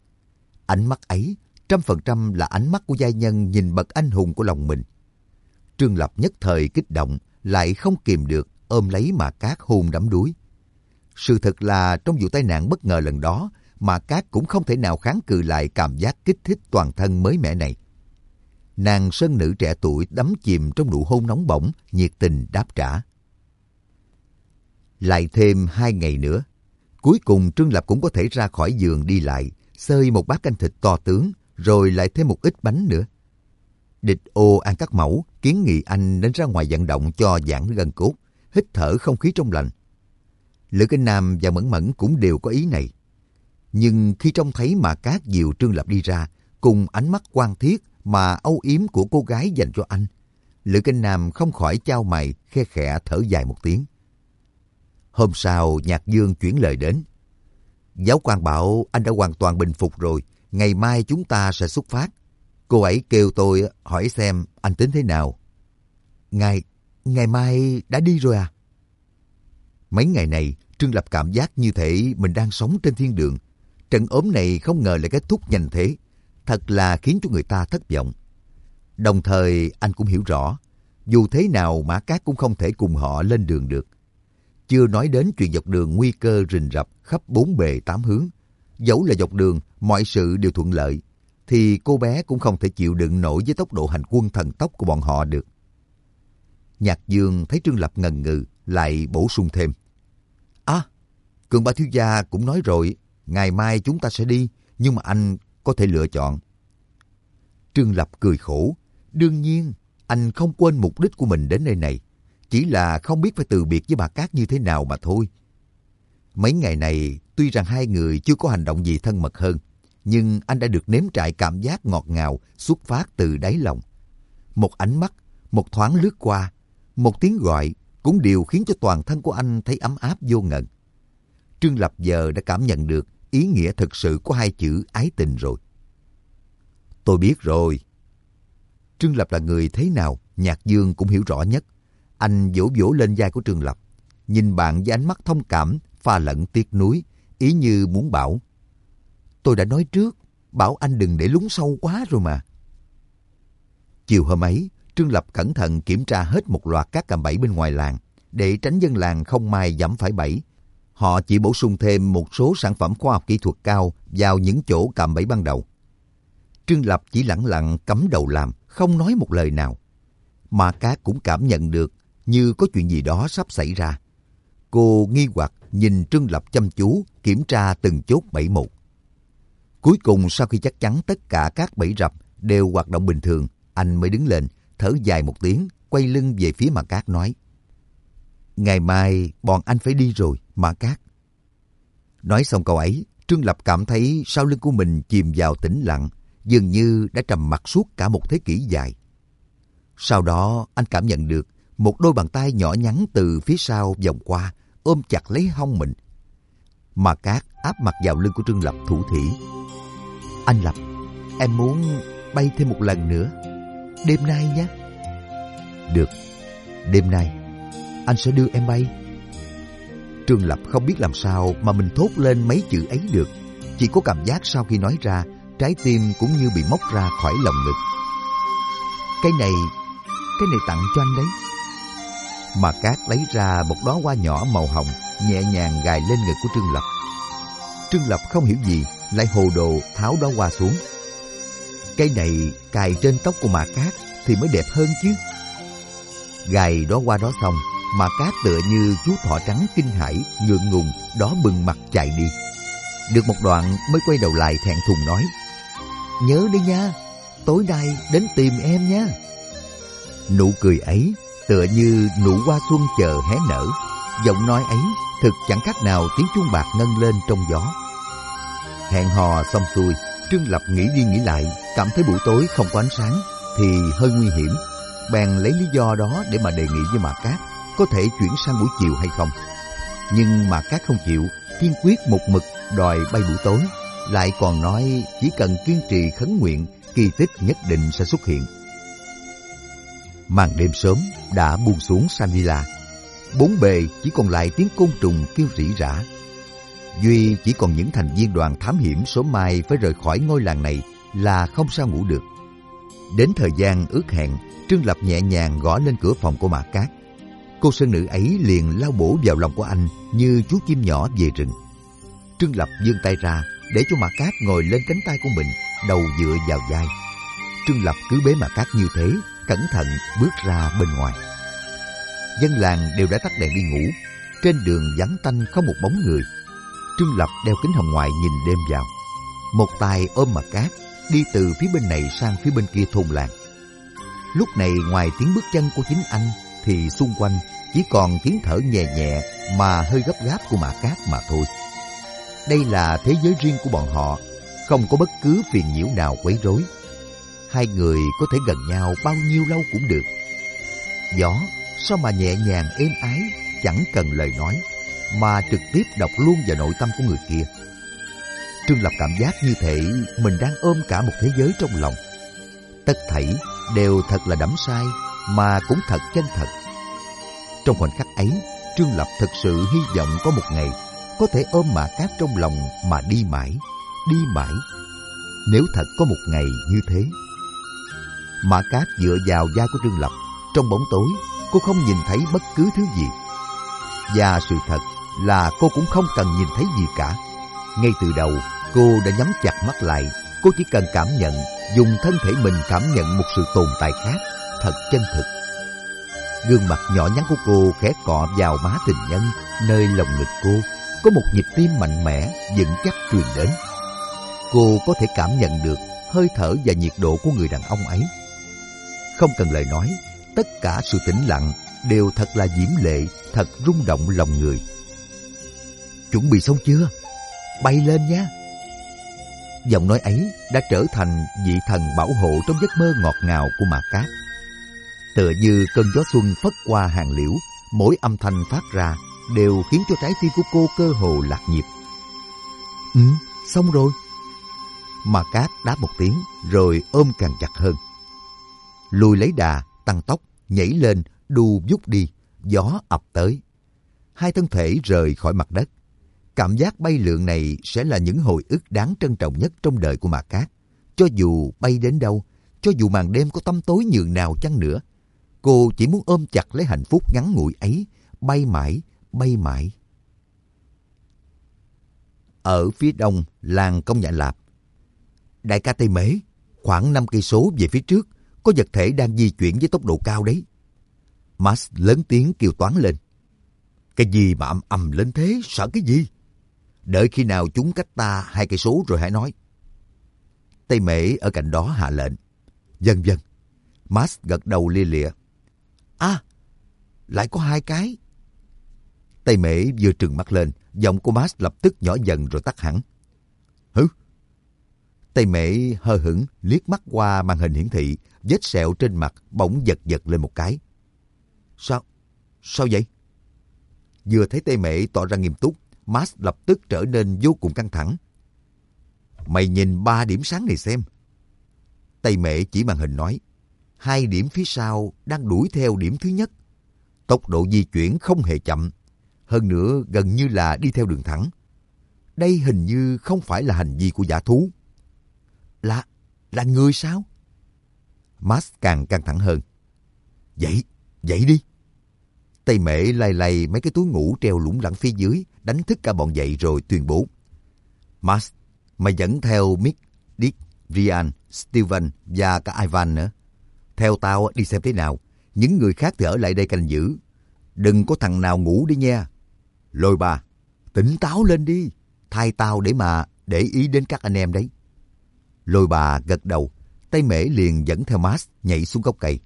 Ánh mắt ấy trăm phần trăm là ánh mắt của giai nhân nhìn bậc anh hùng của lòng mình. Trương Lập nhất thời kích động, lại không kìm được ôm lấy Mã Cát hôn đắm đuối. Sự thật là trong vụ tai nạn bất ngờ lần đó, Mã Cát cũng không thể nào kháng cự lại cảm giác kích thích toàn thân mới mẻ này. Nàng sơn nữ trẻ tuổi đắm chìm trong nụ hôn nóng bỏng, nhiệt tình đáp trả. Lại thêm hai ngày nữa, cuối cùng Trương Lập cũng có thể ra khỏi giường đi lại, xơi một bát canh thịt to tướng, rồi lại thêm một ít bánh nữa. Địch Ô An Cắt Mẫu kiến nghị anh đến ra ngoài vận động cho giãn gân cốt, hít thở không khí trong lành. Lữ Cái Nam và Mẫn Mẫn cũng đều có ý này. Nhưng khi trông thấy Mã Cát dìu Trương Lập đi ra, cùng ánh mắt quan thiết mà âu yếm của cô gái dành cho anh, Lữ Cái Nam không khỏi chau mày, khe khẽ thở dài một tiếng. Hôm sau, Nhạc Dương chuyển lời đến. Giáo quan bảo anh đã hoàn toàn bình phục rồi, ngày mai chúng ta sẽ xuất phát. Cô ấy kêu tôi hỏi xem anh tính thế nào. Ngày, ngày mai đã đi rồi à? Mấy ngày này, Trương Lập cảm giác như thể mình đang sống trên thiên đường. Trận ốm này không ngờ lại kết thúc nhanh thế. Thật là khiến cho người ta thất vọng. Đồng thời anh cũng hiểu rõ, dù thế nào Mã Cát cũng không thể cùng họ lên đường được. Chưa nói đến chuyện dọc đường nguy cơ rình rập khắp bốn bề tám hướng. Dẫu là dọc đường mọi sự đều thuận lợi, thì cô bé cũng không thể chịu đựng nổi với tốc độ hành quân thần tốc của bọn họ được. Nhạc Dương thấy Trương Lập ngần ngừ, lại bổ sung thêm. À, Cường Ba thiếu gia cũng nói rồi, ngày mai chúng ta sẽ đi, nhưng mà anh có thể lựa chọn. Trương Lập cười khổ. Đương nhiên, anh không quên mục đích của mình đến nơi này. Chỉ là không biết phải từ biệt với bà Cát như thế nào mà thôi. Mấy ngày này, tuy rằng hai người chưa có hành động gì thân mật hơn, nhưng anh đã được nếm trải cảm giác ngọt ngào xuất phát từ đáy lòng. Một ánh mắt, một thoáng lướt qua, một tiếng gọi, cũng đều khiến cho toàn thân của anh thấy ấm áp vô ngần. Trương Lập giờ đã cảm nhận được ý nghĩa thực sự của hai chữ ái tình rồi. Tôi biết rồi. Trương Lập là người thế nào, Nhạc Dương cũng hiểu rõ nhất. Anh vỗ vỗ lên vai của Trương Lập, nhìn bạn với ánh mắt thông cảm, pha lẫn tiếc nuối, ý như muốn bảo: tôi đã nói trước, bảo anh đừng để lún sâu quá rồi mà. Chiều hôm ấy, Trương Lập cẩn thận kiểm tra hết một loạt các cạm bẫy bên ngoài làng, để tránh dân làng không may dẫm phải bẫy. Họ chỉ bổ sung thêm một số sản phẩm khoa học kỹ thuật cao vào những chỗ cạm bẫy ban đầu. Trương Lập chỉ lẳng lặng cắm đầu làm, không nói một lời nào. Mã Cát cũng cảm nhận được như có chuyện gì đó sắp xảy ra. Cô nghi hoặc nhìn Trương Lập chăm chú, kiểm tra từng chốt bẫy một. Cuối cùng sau khi chắc chắn tất cả các bẫy rập đều hoạt động bình thường, anh mới đứng lên, thở dài một tiếng, quay lưng về phía Mã Cát nói: ngày mai bọn anh phải đi rồi, Mã Cát. Nói xong câu ấy, Trương Lập cảm thấy sau lưng của mình chìm vào tĩnh lặng, dường như đã trầm mặc suốt cả một thế kỷ dài. Sau đó anh cảm nhận được một đôi bàn tay nhỏ nhắn từ phía sau vòng qua, ôm chặt lấy hông mình. Mã Cát áp mặt vào lưng của Trương Lập thủ thỉ: anh Lập, em muốn bay thêm một lần nữa, đêm nay nhé. Được, đêm nay anh sẽ đưa em bay. Trương Lập không biết làm sao mà mình thốt lên mấy chữ ấy được. Chỉ có cảm giác sau khi nói ra, trái tim cũng như bị móc ra khỏi lồng ngực. Cái này, cái này tặng cho anh đấy. Mã Cát lấy ra một đóa hoa nhỏ màu hồng, nhẹ nhàng gài lên ngực của Trương Lập. Trương Lập không hiểu gì, lại hồ đồ tháo đóa hoa xuống. Cái này cài trên tóc của Mã Cát thì mới đẹp hơn chứ. Gài đóa hoa đó xong, Mã Cát tựa như chú thỏ trắng kinh hãi, ngượng ngùng, đỏ bừng mặt chạy đi. Được một đoạn mới quay đầu lại thẹn thùng nói: nhớ đi nha, tối nay đến tìm em nha. Nụ cười ấy tựa như nụ hoa xuân chờ hé nở, giọng nói ấy thực chẳng khác nào tiếng chuông bạc ngân lên trong gió. Hẹn hò xong xuôi, Trương Lập nghĩ đi nghĩ lại, cảm thấy buổi tối không có ánh sáng thì hơi nguy hiểm, bèn lấy lý do đó để mà đề nghị với Mã Cát có thể chuyển sang buổi chiều hay không. Nhưng Mã Cát không chịu, kiên quyết một mực đòi bay buổi tối, lại còn nói chỉ cần kiên trì khấn nguyện, kỳ tích nhất định sẽ xuất hiện. Màn đêm sớm đã buông xuống Shangri-La, bốn bề chỉ còn lại tiếng côn trùng kêu rỉ rả. Duy chỉ còn những thành viên đoàn thám hiểm sớm mai phải rời khỏi ngôi làng này là không sao ngủ được. Đến thời gian ước hẹn, Trương Lập nhẹ nhàng gõ lên cửa phòng của Mã Cát. Cô sơn nữ ấy liền lao bổ vào lòng của anh như chú chim nhỏ về rừng. Trương Lập vươn tay ra để cho Mã Cát ngồi lên cánh tay của mình, đầu dựa vào vai. Trương Lập cứ bế Mã Cát như thế, cẩn thận bước ra bên ngoài. Dân làng đều đã tắt đèn đi ngủ, trên đường vắng tanh không một bóng người. Trương Lập đeo kính hồng ngoại nhìn đêm vào, một tay ôm Mã Cát đi từ phía bên này sang phía bên kia thôn làng. Lúc này ngoài tiếng bước chân của chính anh thì xung quanh chỉ còn tiếng thở nhẹ nhẹ mà hơi gấp gáp của Mã Cát mà thôi. Đây là thế giới riêng của bọn họ, không có bất cứ phiền nhiễu nào quấy rối. Hai người có thể gần nhau bao nhiêu lâu cũng được. Gió sao mà nhẹ nhàng êm ái, chẳng cần lời nói, mà trực tiếp đọc luôn vào nội tâm của người kia. Trương Lập cảm giác như thể mình đang ôm cả một thế giới trong lòng. Tất thảy đều thật là đắm say, mà cũng thật chân thật. Trong khoảnh khắc ấy, Trương Lập thực sự hy vọng có một ngày có thể ôm Mã Cát trong lòng mà đi mãi, đi mãi. Nếu thật có một ngày như thế. Mã Cát dựa vào vai của Trương Lập, trong bóng tối cô không nhìn thấy bất cứ thứ gì. Và sự thật là cô cũng không cần nhìn thấy gì cả. Ngay từ đầu cô đã nhắm chặt mắt lại, cô chỉ cần cảm nhận, dùng thân thể mình cảm nhận một sự tồn tại khác, thật chân thực. Gương mặt nhỏ nhắn của cô khẽ cọ vào má tình nhân, nơi lòng ngực cô có một nhịp tim mạnh mẽ, vững chắc truyền đến. Cô có thể cảm nhận được hơi thở và nhiệt độ của người đàn ông ấy. Không cần lời nói, tất cả sự tĩnh lặng đều thật là diễm lệ, thật rung động lòng người. Chuẩn bị xong chưa? Bay lên nhé! Giọng nói ấy đã trở thành vị thần bảo hộ trong giấc mơ ngọt ngào của Mã Cát. Tựa như cơn gió xuân phất qua hàng liễu, Mỗi âm thanh phát ra đều khiến cho trái tim của cô cơ hồ lạc nhịp. Ừ, xong rồi. Mà Cát đáp một tiếng rồi ôm càng chặt hơn. Lùi lấy đà, tăng tốc, nhảy lên, đu vút đi, gió ập tới. Hai thân thể rời khỏi mặt đất. Cảm giác bay lượn này sẽ là những hồi ức đáng trân trọng nhất trong đời của Mạc Cát. Cho dù bay đến đâu, cho dù màn đêm có tăm tối nhường nào chăng nữa, cô chỉ muốn ôm chặt lấy hạnh phúc ngắn ngủi ấy, bay mãi, bay mãi. Ở phía đông, làng Công Nhạn Lạp. Đại ca Tây Mễ, khoảng năm cây số về phía trước, có vật thể đang di chuyển với tốc độ cao đấy. Max lớn tiếng kêu toáng lên. Cái gì mà ầm ầm lên thế, sợ cái gì? Đợi khi nào chúng cách ta hai cây số rồi hãy nói. Tây Mễ ở cạnh đó hạ lệnh. Vâng vâng. Max gật đầu lia lịa. À, lại có hai cái. Tây Mễ vừa trừng mắt lên, giọng của Max lập tức nhỏ dần rồi tắt hẳn. Hứ? Tây Mễ hờ hững liếc mắt qua màn hình hiển thị, vết sẹo trên mặt bỗng giật giật lên một cái. Sao? Sao vậy? Vừa thấy Tây Mễ tỏ ra nghiêm túc, Max lập tức trở nên vô cùng căng thẳng. Mày nhìn ba điểm sáng này xem. Tây Mễ chỉ màn hình nói. Hai điểm phía sau đang đuổi theo điểm thứ nhất. Tốc độ di chuyển không hề chậm. Hơn nữa gần như là đi theo đường thẳng. Đây hình như không phải là hành vi của dã thú. Là, là người sao? Max càng căng thẳng hơn. Dậy, dậy đi. Tây Mễ lay lay mấy cái túi ngủ treo lủng lẳng phía dưới, đánh thức cả bọn dậy rồi tuyên bố. Max, mày dẫn theo Mick, Dick, Ryan, Steven và cả Ivan nữa. Theo tao đi xem thế nào. Những người khác thì ở lại đây canh giữ. Đừng có thằng nào ngủ đi nha. Lôi Bà, tỉnh táo lên đi. Thay tao để mà để ý đến các anh em đấy. Lôi Bà gật đầu. Tây Mễ liền dẫn theo Max nhảy xuống gốc cây.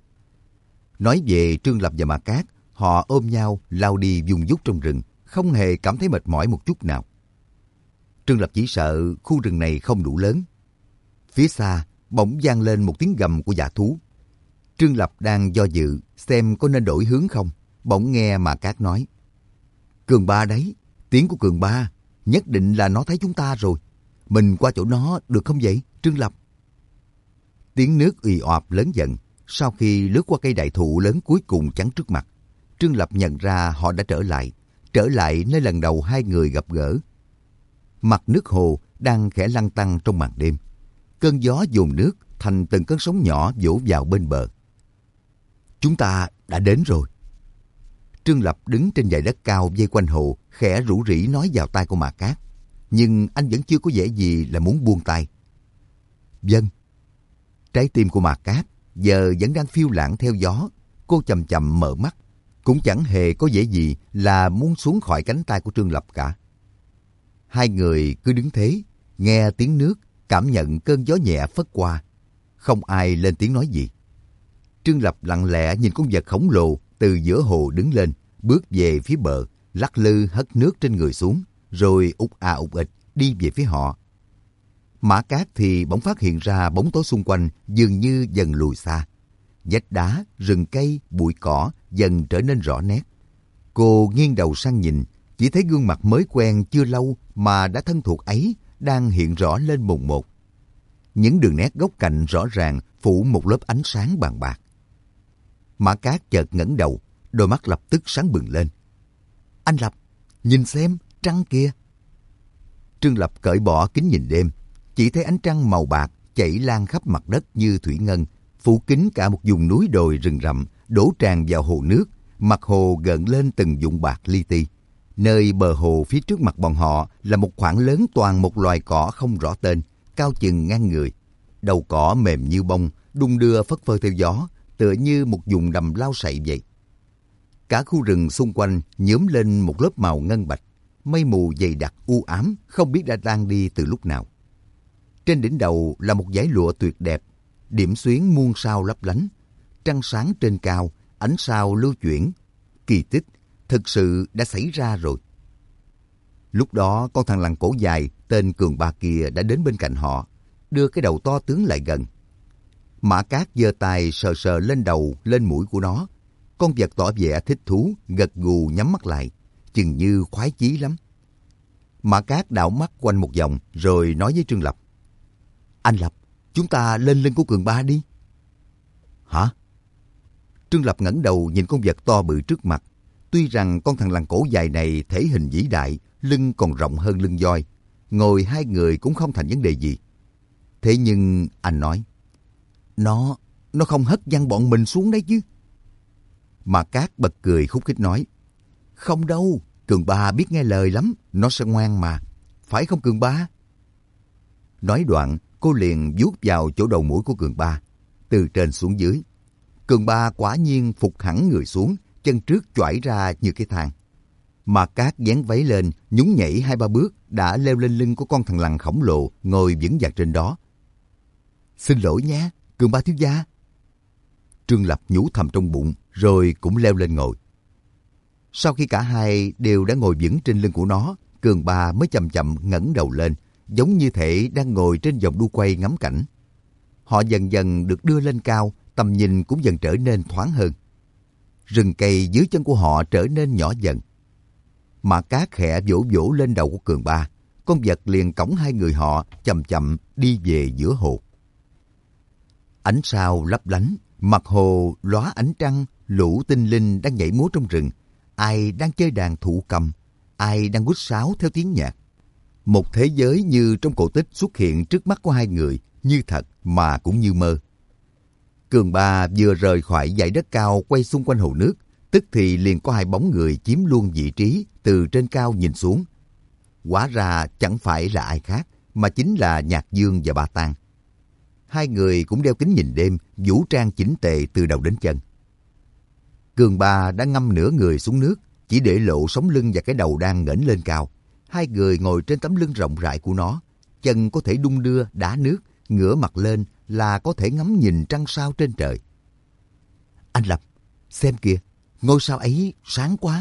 Nói về Trương Lập và Mạc Cát, họ ôm nhau lao đi vùng vút trong rừng, không hề cảm thấy mệt mỏi một chút nào. Trương Lập chỉ sợ khu rừng này không đủ lớn. Phía xa bỗng vang lên một tiếng gầm của dã thú. Trương Lập đang do dự xem có nên đổi hướng không, bỗng nghe Mạc Cát nói. Cường Ba đấy, tiếng của Cường Ba, nhất định là nó thấy chúng ta rồi. Mình qua chỗ nó được không vậy, Trương Lập? Tiếng nước ì oạp lớn dần. Sau khi lướt qua cây đại thụ lớn cuối cùng chắn trước mặt, Trương Lập nhận ra họ đã trở lại, trở lại nơi lần đầu hai người gặp gỡ. Mặt nước hồ đang khẽ lăn tăn trong màn đêm. Cơn gió dồn nước thành từng cơn sóng nhỏ vỗ vào bên bờ. Chúng ta đã đến rồi. Trương Lập đứng trên dải đất cao vây quanh hồ, khẽ rủ rỉ nói vào tai của Mạc Cát. Nhưng anh vẫn chưa có vẻ gì là muốn buông tay. Vâng. Trái tim của Mạc Cát giờ vẫn đang phiêu lãng theo gió. Cô chậm chậm mở mắt, cũng chẳng hề có vẻ gì là muốn xuống khỏi cánh tay của Trương Lập cả. Hai người cứ đứng thế, nghe tiếng nước, cảm nhận cơn gió nhẹ phất qua. Không ai lên tiếng nói gì. Trương Lập lặng lẽ nhìn con vật khổng lồ từ giữa hồ đứng lên, bước về phía bờ, lắc lư hất nước trên người xuống, rồi ục à ục ịch đi về phía họ. Mã Cát thì bỗng phát hiện ra bóng tối xung quanh dường như dần lùi xa. Vách đá, rừng cây, bụi cỏ dần trở nên rõ nét. Cô nghiêng đầu sang nhìn, chỉ thấy gương mặt mới quen chưa lâu mà đã thân thuộc ấy đang hiện rõ lên mồn một. Những đường nét góc cạnh rõ ràng phủ một lớp ánh sáng bàn bạc. Mã Cát chợt ngẩng đầu, đôi mắt lập tức sáng bừng lên. Anh Lập, nhìn xem, trăng kìa. Trương Lập cởi bỏ kính nhìn đêm, chỉ thấy ánh trăng màu bạc chảy lan khắp mặt đất như thủy ngân, phủ kín cả một vùng núi đồi rừng rậm, đổ tràn vào hồ nước, mặt hồ gợn lên từng vụn bạc li ti. Nơi bờ hồ phía trước mặt bọn họ là một khoảng lớn toàn một loài cỏ không rõ tên, cao chừng ngang người. Đầu cỏ mềm như bông, đung đưa phất phơ theo gió, tựa như một vùng đầm lau sậy vậy. Cả khu rừng xung quanh nhuốm lên một lớp màu ngân bạch, mây mù dày đặc u ám, không biết đã tan đi từ lúc nào. Trên đỉnh đầu là một dải lụa tuyệt đẹp, điểm xuyến muôn sao lấp lánh, trăng sáng trên cao, ánh sao lưu chuyển. Kỳ tích thực sự đã xảy ra rồi. Lúc đó con thằn lằn cổ dài tên Cường Ba kia đã đến bên cạnh họ, đưa cái đầu to tướng lại gần. Mã Cát giơ tay sờ sờ lên đầu lên mũi của nó, Con vật tỏ vẻ thích thú, gật gù nhắm mắt lại, chừng như khoái chí lắm. Mã Cát đảo mắt quanh một vòng rồi nói với Trương Lập. Anh Lập, chúng ta lên lưng của Cường Ba đi. Hả? Trương Lập ngẩng đầu nhìn con vật to bự trước mặt. Tuy rằng con thằn lằn cổ dài này thể hình vĩ đại, lưng còn rộng hơn lưng voi, ngồi hai người cũng không thành vấn đề gì. Thế nhưng anh nói, Nó, nó không hất văng bọn mình xuống đấy chứ. Mà Cát bật cười khúc khích nói, không đâu, Cường Ba biết nghe lời lắm, nó sẽ ngoan mà. Phải không Cường Ba? Nói đoạn, cô liền vuốt vào chỗ đầu mũi của Cường Ba, từ trên xuống dưới. Cường Ba quả nhiên phục hẳn người xuống, chân trước choải ra như cái thang. Mà Cát dán váy lên, nhún nhảy hai ba bước, đã leo lên lưng của con thằn lằn khổng lồ, ngồi vững vàng trên đó. Xin lỗi nhé, Cường Ba thiếu gia. Trương Lập nhủ thầm trong bụng, rồi cũng leo lên ngồi. Sau khi cả hai đều đã ngồi vững trên lưng của nó, Cường Ba mới chậm chậm ngẩng đầu lên, giống như thể đang ngồi trên vòng đu quay ngắm cảnh. Họ dần dần được đưa lên cao, tầm nhìn cũng dần trở nên thoáng hơn. Rừng cây dưới chân của họ trở nên nhỏ dần. Mã Cát khẽ vỗ vỗ lên đầu của Cường Ba, con vật liền cõng hai người họ chậm chậm đi về giữa hồ. Ánh sao lấp lánh, mặt hồ lóa ánh trăng, lũ tinh linh đang nhảy múa trong rừng, ai đang chơi đàn thụ cầm, ai đang huýt sáo theo tiếng nhạc. Một thế giới như trong cổ tích xuất hiện trước mắt của hai người, như thật mà cũng như mơ. Cường Ba vừa rời khỏi dãy đất cao quay xung quanh hồ nước, tức thì liền có hai bóng người chiếm luôn vị trí từ trên cao nhìn xuống. Hóa ra chẳng phải là ai khác, mà chính là Nhạc Dương và Ba Tang. Hai người cũng đeo kính nhìn đêm, vũ trang chỉnh tề từ đầu đến chân. Cường Ba đã ngâm nửa người xuống nước, chỉ để lộ sống lưng và cái đầu đang ngẩng lên cao. Hai người ngồi trên tấm lưng rộng rãi của nó, chân có thể đung đưa đá nước, ngửa mặt lên là có thể ngắm nhìn trăng sao trên trời. Anh Lập, xem kìa, ngôi sao ấy sáng quá.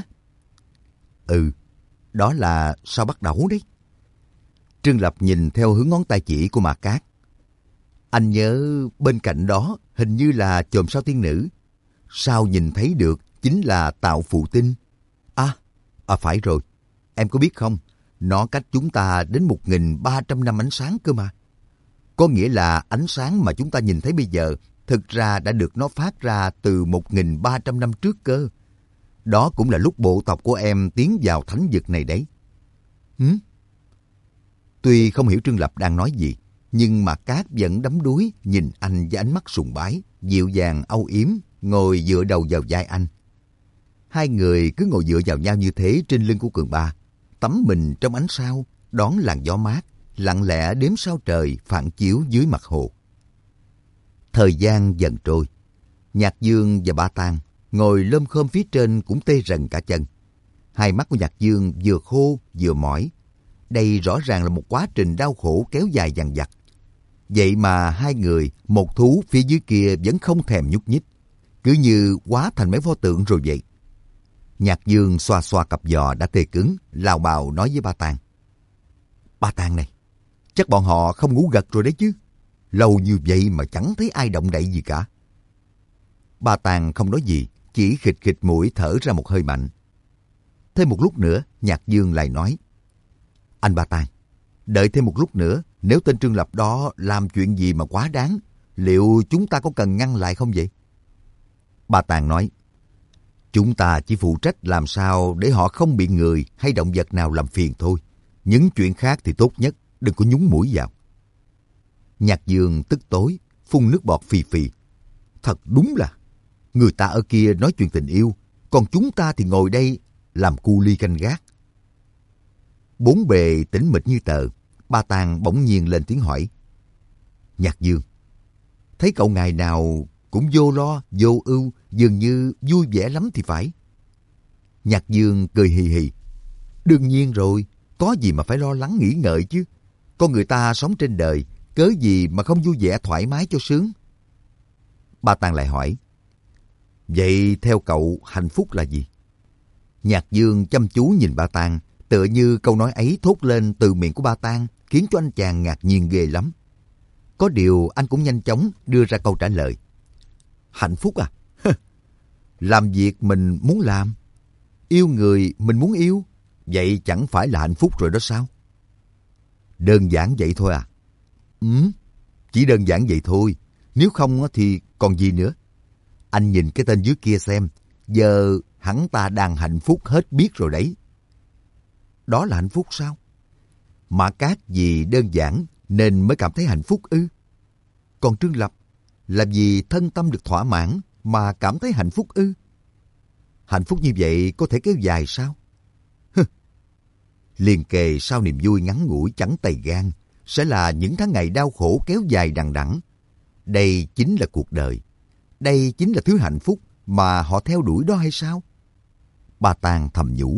Ừ, đó là sao Bắt Đầu đấy. Trương Lập nhìn theo hướng ngón tay chỉ của Mạc Cát. Anh nhớ bên cạnh đó hình như là chòm sao tiên nữ. Sao nhìn thấy được chính là Tạo Phụ Tinh. À, à phải rồi, em có biết không, nó cách chúng ta đến một nghìn ba trăm năm ánh sáng cơ mà. Có nghĩa là ánh sáng mà chúng ta nhìn thấy bây giờ thực ra đã được nó phát ra từ một nghìn ba trăm năm trước cơ. Đó cũng là lúc bộ tộc của em tiến vào thánh vực này đấy. Hử? Tuy không hiểu Trương Lập đang nói gì, nhưng mà Cát vẫn đắm đuối nhìn anh với ánh mắt sùng bái, dịu dàng âu yếm, ngồi dựa đầu vào vai anh. Hai người cứ ngồi dựa vào nhau như thế trên lưng của Cường Ba, tắm mình trong ánh sao, đón làn gió mát, lặng lẽ đếm sao trời phản chiếu dưới mặt hồ. Thời gian dần trôi, Nhạc Dương và Ba Tang ngồi lơm khơm phía trên cũng tê rần cả chân. Hai mắt của Nhạc Dương vừa khô vừa mỏi. Đây rõ ràng là một quá trình đau khổ kéo dài dằng dặc. Vậy mà hai người, một thú phía dưới kia vẫn không thèm nhúc nhích, cứ như hóa thành mấy pho tượng rồi vậy. Nhạc Dương xoa xoa cặp giò đã tê cứng, lào bào nói với Ba Tang. Ba Tang này, chắc bọn họ không ngủ gật rồi đấy chứ. Lâu như vậy mà chẳng thấy ai động đậy gì cả. Ba Tang không nói gì, chỉ khịt khịt mũi thở ra một hơi mạnh. Thêm một lúc nữa, Nhạc Dương lại nói. Anh Ba Tang, đợi thêm một lúc nữa, nếu tên Trương Lập đó làm chuyện gì mà quá đáng, liệu chúng ta có cần ngăn lại không vậy? Ba Tang nói. Chúng ta chỉ phụ trách làm sao để họ không bị người hay động vật nào làm phiền thôi. Những chuyện khác thì tốt nhất đừng có nhúng mũi vào. Nhạc Dương tức tối, phun nước bọt phì phì. Thật đúng là, người ta ở kia nói chuyện tình yêu, còn chúng ta thì ngồi đây làm cu ly canh gác. Bốn bề tĩnh mịch như tờ, Ba Tang bỗng nhiên lên tiếng hỏi. Nhạc Dương, thấy cậu ngày nào cũng vô lo, vô ưu, dường như vui vẻ lắm thì phải. Nhạc Dương cười hì hì. Đương nhiên rồi, có gì mà phải lo lắng nghĩ ngợi chứ. Con người ta sống trên đời, cớ gì mà không vui vẻ thoải mái cho sướng. Ba Tang lại hỏi. Vậy theo cậu hạnh phúc là gì? Nhạc Dương chăm chú nhìn Ba Tang, tựa như câu nói ấy thốt lên từ miệng của Ba Tang khiến cho anh chàng ngạc nhiên ghê lắm. Có điều anh cũng nhanh chóng đưa ra câu trả lời. Hạnh phúc à? làm việc mình muốn làm, yêu người mình muốn yêu, vậy chẳng phải là hạnh phúc rồi đó sao? Đơn giản vậy thôi à? Ừ, chỉ đơn giản vậy thôi. Nếu không thì còn gì nữa. Anh nhìn cái tên dưới kia xem, giờ hắn ta đang hạnh phúc hết biết rồi đấy. Đó là hạnh phúc sao? Mã Cát vì đơn giản nên mới cảm thấy hạnh phúc ư? Còn Trương Lập là vì thân tâm được thỏa mãn mà cảm thấy hạnh phúc ư? Hạnh phúc như vậy có thể kéo dài sao? Hừ. Liền kề sau niềm vui ngắn ngủi chẳng tày gan sẽ là những tháng ngày đau khổ kéo dài đằng đẵng. Đây chính là cuộc đời. Đây chính là thứ hạnh phúc mà họ theo đuổi đó hay sao? Bà Tàng thầm nhủ.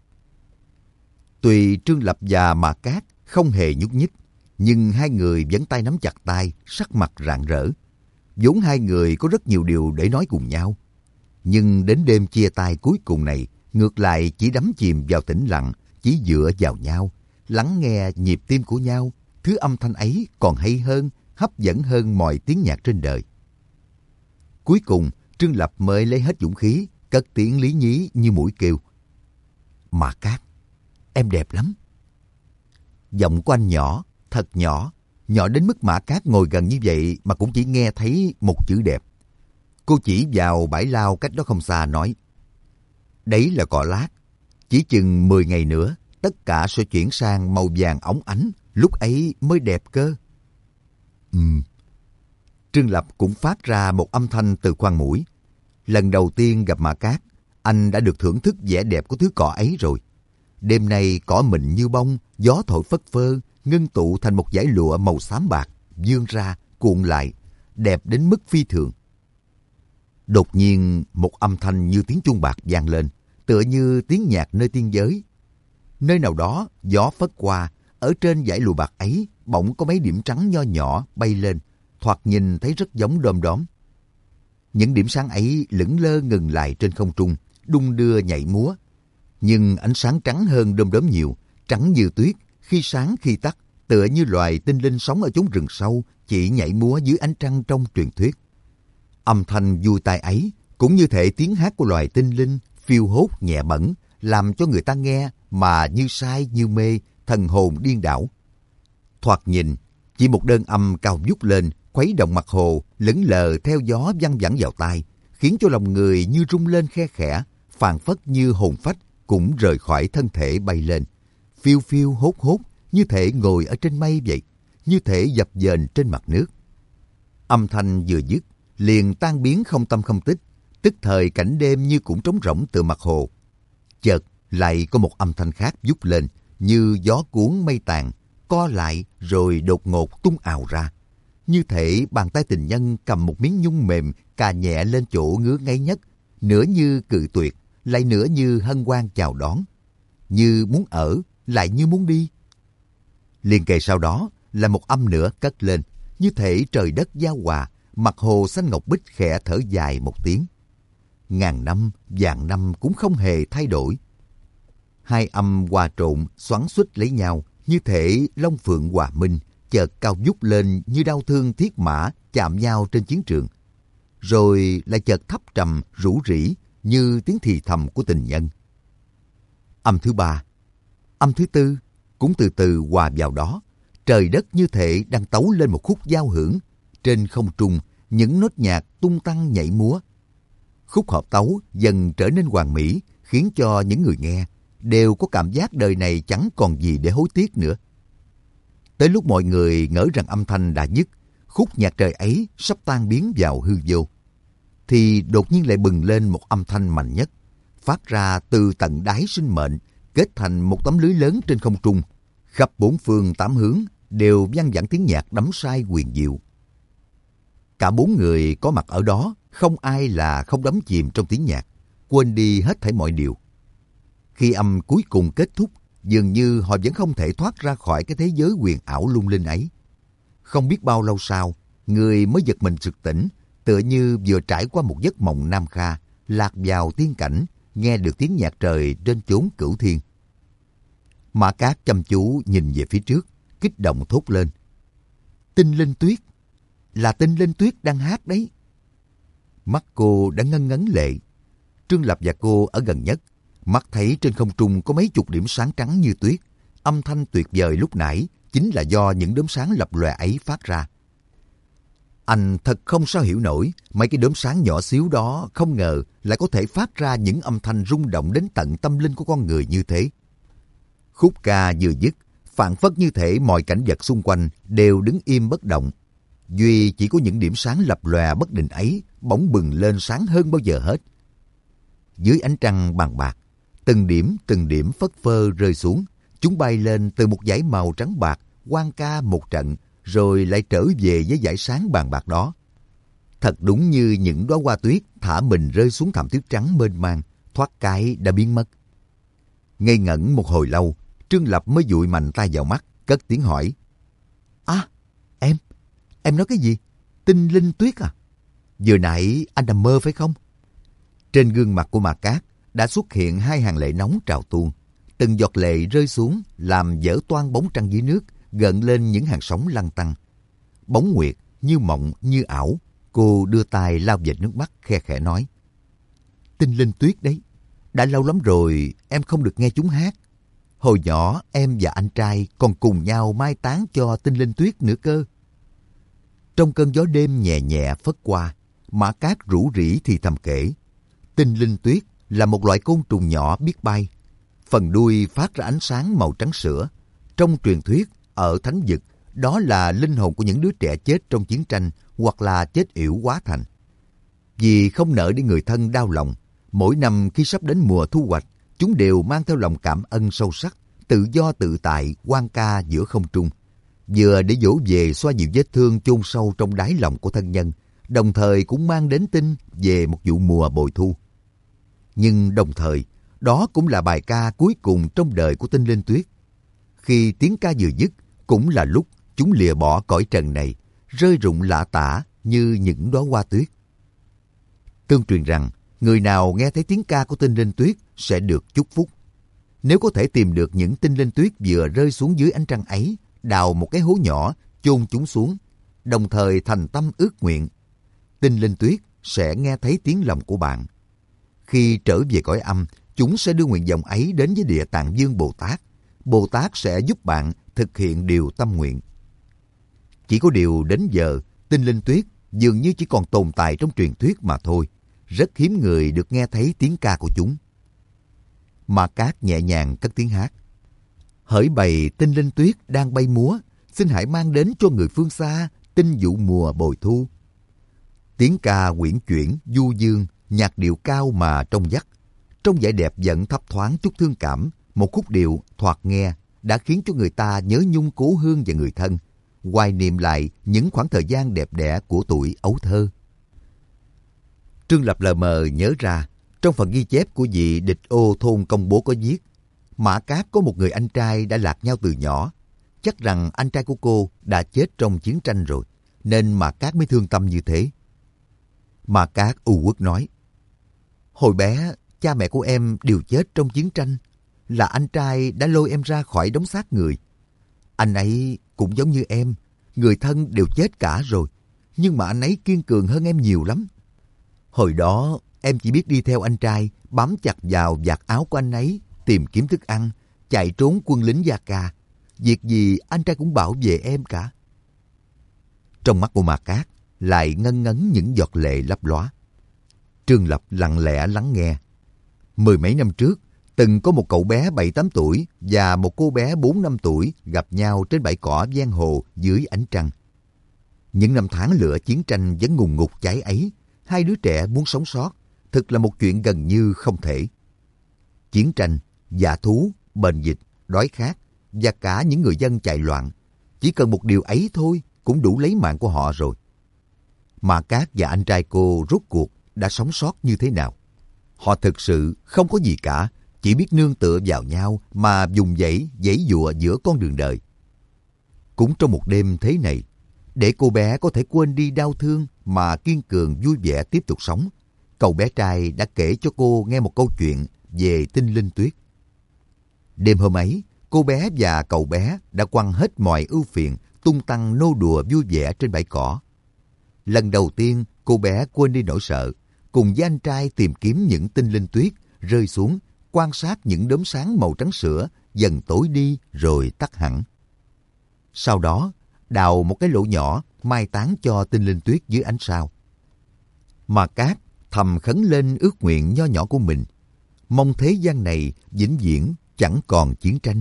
Tuy Trương Lập và Mã Cát không hề nhúc nhích, nhưng hai người vẫn tay nắm chặt tay, sắc mặt rạng rỡ. Vốn hai người có rất nhiều điều để nói cùng nhau. Nhưng đến đêm chia tay cuối cùng này, ngược lại chỉ đắm chìm vào tĩnh lặng, chỉ dựa vào nhau, lắng nghe nhịp tim của nhau. Thứ âm thanh ấy còn hay hơn, hấp dẫn hơn mọi tiếng nhạc trên đời. Cuối cùng, Trương Lập mới lấy hết dũng khí, cất tiếng lý nhí như mũi kêu. Mã Cát, em đẹp lắm. Giọng của anh nhỏ, thật nhỏ, nhỏ đến mức Mã Cát ngồi gần như vậy mà cũng chỉ nghe thấy một chữ đẹp. Cô chỉ vào bãi lao cách đó không xa nói. Đấy là cỏ lát, chỉ chừng mười ngày nữa, tất cả sẽ chuyển sang màu vàng óng ánh, lúc ấy mới đẹp cơ. Ừm. Trương Lập cũng phát ra một âm thanh từ khoang mũi. Lần đầu tiên gặp Mã Cát, anh đã được thưởng thức vẻ đẹp của thứ cỏ ấy rồi. Đêm nay cỏ mịn như bông, gió thổi phất phơ, ngưng tụ thành một dải lụa màu xám bạc, vươn ra, cuộn lại, đẹp đến mức phi thường. Đột nhiên, một âm thanh như tiếng chuông bạc vang lên, tựa như tiếng nhạc nơi tiên giới. Nơi nào đó, gió phất qua, ở trên dải lụa bạc ấy, bỗng có mấy điểm trắng nho nhỏ bay lên, thoạt nhìn thấy rất giống đom đóm. Những điểm sáng ấy lững lơ ngừng lại trên không trung, đung đưa nhảy múa. Nhưng ánh sáng trắng hơn đom đóm nhiều, trắng như tuyết, khi sáng khi tắt, tựa như loài tinh linh sống ở chốn rừng sâu, chỉ nhảy múa dưới ánh trăng trong truyền thuyết. Âm thanh vui tai ấy cũng như thể tiếng hát của loài tinh linh, phiêu hốt nhẹ bẫng, làm cho người ta nghe mà như say như mê, thần hồn điên đảo. Thoạt nhìn, chỉ một đơn âm cao vút lên, khuấy động mặt hồ, lững lờ theo gió văng vẳng vào tai, khiến cho lòng người như rung lên khe khẽ, phảng phất như hồn phách cũng rời khỏi thân thể bay lên, phiêu phiêu hốt hốt, như thể ngồi ở trên mây vậy, như thể dập dềnh trên mặt nước. Âm thanh vừa dứt, liền tan biến không tâm không tích, tức thời cảnh đêm như cũng trống rỗng từ mặt hồ. Chợt lại có một âm thanh khác vút lên, như gió cuốn mây tàn, co lại rồi đột ngột tung ào ra. Như thể bàn tay tình nhân cầm một miếng nhung mềm cà nhẹ lên chỗ ngứa ngáy nhất, nửa như cự tuyệt, lại nửa như hân hoan chào đón. Như muốn ở, lại như muốn đi. Liền kề sau đó là một âm nữa cất lên, như thể trời đất giao hòa, mặt hồ xanh ngọc bích khẽ thở dài một tiếng. Ngàn năm, vạn năm cũng không hề thay đổi. Hai âm hòa trộn, xoắn xuýt lấy nhau, như thể long phượng hòa minh, chợt cao vút lên như đau thương thiết mã chạm nhau trên chiến trường. Rồi lại chợt thấp trầm, rũ rỉ, như tiếng thì thầm của tình nhân. Âm thứ ba, âm thứ tư cũng từ từ hòa vào đó. Trời đất như thể đang tấu lên một khúc giao hưởng. Trên không trung, những nốt nhạc tung tăng nhảy múa. Khúc hợp tấu dần trở nên hoàn mỹ, khiến cho những người nghe đều có cảm giác đời này chẳng còn gì để hối tiếc nữa. Tới lúc mọi người ngỡ rằng âm thanh đã dứt, khúc nhạc trời ấy sắp tan biến vào hư vô, thì đột nhiên lại bừng lên một âm thanh mạnh nhất, phát ra từ tận đáy sinh mệnh, kết thành một tấm lưới lớn trên không trung. Khắp bốn phương tám hướng đều vang vẳng tiếng nhạc đắm say huyền diệu. Cả bốn người có mặt ở đó, không ai là không đắm chìm trong tiếng nhạc, quên đi hết thảy mọi điều. Khi âm cuối cùng kết thúc, dường như họ vẫn không thể thoát ra khỏi cái thế giới huyền ảo lung linh ấy. Không biết bao lâu sau, người mới giật mình sực tỉnh, tựa như vừa trải qua một giấc mộng nam kha, lạc vào tiên cảnh, nghe được tiếng nhạc trời trên chốn cửu thiên. Mã Cát chăm chú nhìn về phía trước, kích động thốt lên. Tinh Linh Tuyết! Là Tinh Linh Tuyết đang hát đấy! Mắt cô đã ngân ngấn lệ, Trương Lập và cô ở gần nhất, mắt thấy trên không trung có mấy chục điểm sáng trắng như tuyết. Âm thanh tuyệt vời lúc nãy chính là do những đốm sáng lập lòe ấy phát ra. Anh thật không sao hiểu nổi, mấy cái đốm sáng nhỏ xíu đó không ngờ lại có thể phát ra những âm thanh rung động đến tận tâm linh của con người như thế. Khúc ca vừa dứt, phảng phất như thể mọi cảnh vật xung quanh đều đứng im bất động. Duy chỉ có những điểm sáng lập lòe bất định ấy bỗng bừng lên sáng hơn bao giờ hết. Dưới ánh trăng bằng bạc, từng điểm từng điểm phất phơ rơi xuống. Chúng bay lên từ một dải màu trắng bạc, quang ca một trận, rồi lại trở về với dải sáng bàn bạc đó. Thật đúng như những đóa hoa tuyết thả mình rơi xuống thảm tuyết trắng mênh mang, thoát cái đã biến mất. Ngây ngẩn một hồi lâu, Trương Lập mới dụi mạnh tay vào mắt, cất tiếng hỏi. À, em, em nói cái gì? Tinh linh tuyết à? Vừa nãy anh nằm mơ phải không? Trên gương mặt của Mạc Cát đã xuất hiện hai hàng lệ nóng trào tuôn. Từng giọt lệ rơi xuống làm vỡ toang bóng trăng dưới nước, gợn lên những hàng sóng lăn tăn. Bóng nguyệt như mộng như ảo, cô đưa tay lau vệt nước mắt khe khẽ nói. Tinh linh tuyết đấy, đã lâu lắm rồi em không được nghe chúng hát. Hồi nhỏ em và anh trai còn cùng nhau mai táng cho tinh linh tuyết nữa cơ. Trong cơn gió đêm nhẹ nhẹ phất qua, Mã Cát rủ rỉ thì thầm kể. Tinh linh tuyết là một loại côn trùng nhỏ biết bay. Phần đuôi phát ra ánh sáng màu trắng sữa. Trong truyền thuyết, ở thánh vực, đó là linh hồn của những đứa trẻ chết trong chiến tranh hoặc là chết yểu hóa thành. Vì không nỡ để người thân đau lòng, mỗi năm khi sắp đến mùa thu hoạch, chúng đều mang theo lòng cảm ân sâu sắc, tự do tự tại, hoan ca giữa không trung. Vừa để dỗ về xoa dịu vết thương chôn sâu trong đáy lòng của thân nhân, đồng thời cũng mang đến tin về một vụ mùa bội thu. Nhưng đồng thời, đó cũng là bài ca cuối cùng trong đời của tinh linh tuyết. Khi tiếng ca vừa dứt, cũng là lúc chúng lìa bỏ cõi trần này, rơi rụng lả tả như những đóa hoa tuyết. Tương truyền rằng, người nào nghe thấy tiếng ca của tinh linh tuyết sẽ được chúc phúc. Nếu có thể tìm được những tinh linh tuyết vừa rơi xuống dưới ánh trăng ấy, đào một cái hố nhỏ, chôn chúng xuống, đồng thời thành tâm ước nguyện, tinh linh tuyết sẽ nghe thấy tiếng lòng của bạn. Khi trở về cõi âm, chúng sẽ đưa nguyện vọng ấy đến với Địa Tạng Vương Bồ Tát. Bồ Tát sẽ giúp bạn thực hiện điều tâm nguyện. Chỉ có điều đến giờ, tinh linh tuyết dường như chỉ còn tồn tại trong truyền thuyết mà thôi. Rất hiếm người được nghe thấy tiếng ca của chúng. Mạc Cát nhẹ nhàng cất tiếng hát. Hỡi bầy tinh linh tuyết đang bay múa, xin hãy mang đến cho người phương xa tinh vụ mùa bội thu. Tiếng ca uyển chuyển, du dương, nhạc điệu cao mà trong vắt. Trong vẻ đẹp vẫn thấp thoáng chút thương cảm, một khúc điệu thoạt nghe đã khiến cho người ta nhớ nhung cố hương và người thân, hoài niệm lại những khoảng thời gian đẹp đẽ của tuổi ấu thơ. Trương Lập lờ mờ nhớ ra, trong phần ghi chép của vị địch ô thôn công bố có viết, Mã Cát có một người anh trai đã lạc nhau từ nhỏ. Chắc rằng anh trai của cô đã chết trong chiến tranh rồi, nên Mã Cát mới thương tâm như thế. Mã Cát u uất nói, hồi bé, cha mẹ của em đều chết trong chiến tranh, là anh trai đã lôi em ra khỏi đống xác người. Anh ấy cũng giống như em, người thân đều chết cả rồi, nhưng mà anh ấy kiên cường hơn em nhiều lắm. Hồi đó, em chỉ biết đi theo anh trai, bám chặt vào vạt áo của anh ấy, tìm kiếm thức ăn, chạy trốn quân lính Gia Ca. Việc gì anh trai cũng bảo vệ em cả. Trong mắt của Mạc Cát lại ngân ngấn những giọt lệ lấp lóa. Trương Lập lặng lẽ lắng nghe. Mười mấy năm trước, từng có một cậu bé bảy tám tuổi và một cô bé bốn năm tuổi gặp nhau trên bãi cỏ ven hồ dưới ánh trăng. Những năm tháng lửa chiến tranh vẫn ngùn ngụt cháy ấy, hai đứa trẻ muốn sống sót, thực là một chuyện gần như không thể. Chiến tranh, dã thú, bệnh dịch, đói khát và cả những người dân chạy loạn, chỉ cần một điều ấy thôi cũng đủ lấy mạng của họ rồi. Mạc Cát và anh trai cô rốt cuộc đã sống sót như thế nào? Họ thực sự không có gì cả, chỉ biết nương tựa vào nhau mà vùng vẫy, giãy giụa giữa con đường đời. Cũng trong một đêm thế này, để cô bé có thể quên đi đau thương mà kiên cường vui vẻ tiếp tục sống, cậu bé trai đã kể cho cô nghe một câu chuyện về tinh linh tuyết. Đêm hôm ấy, cô bé và cậu bé đã quăng hết mọi ưu phiền, tung tăng nô đùa vui vẻ trên bãi cỏ. Lần đầu tiên, cô bé quên đi nỗi sợ. cùng với anh trai tìm kiếm những tinh linh tuyết rơi xuống, quan sát những đốm sáng màu trắng sữa dần tối đi rồi tắt hẳn. Sau đó, đào một cái lỗ nhỏ mai táng cho tinh linh tuyết dưới ánh sao. Mà Cát thầm khấn lên ước nguyện nho nhỏ của mình, mong thế gian này vĩnh viễn chẳng còn chiến tranh.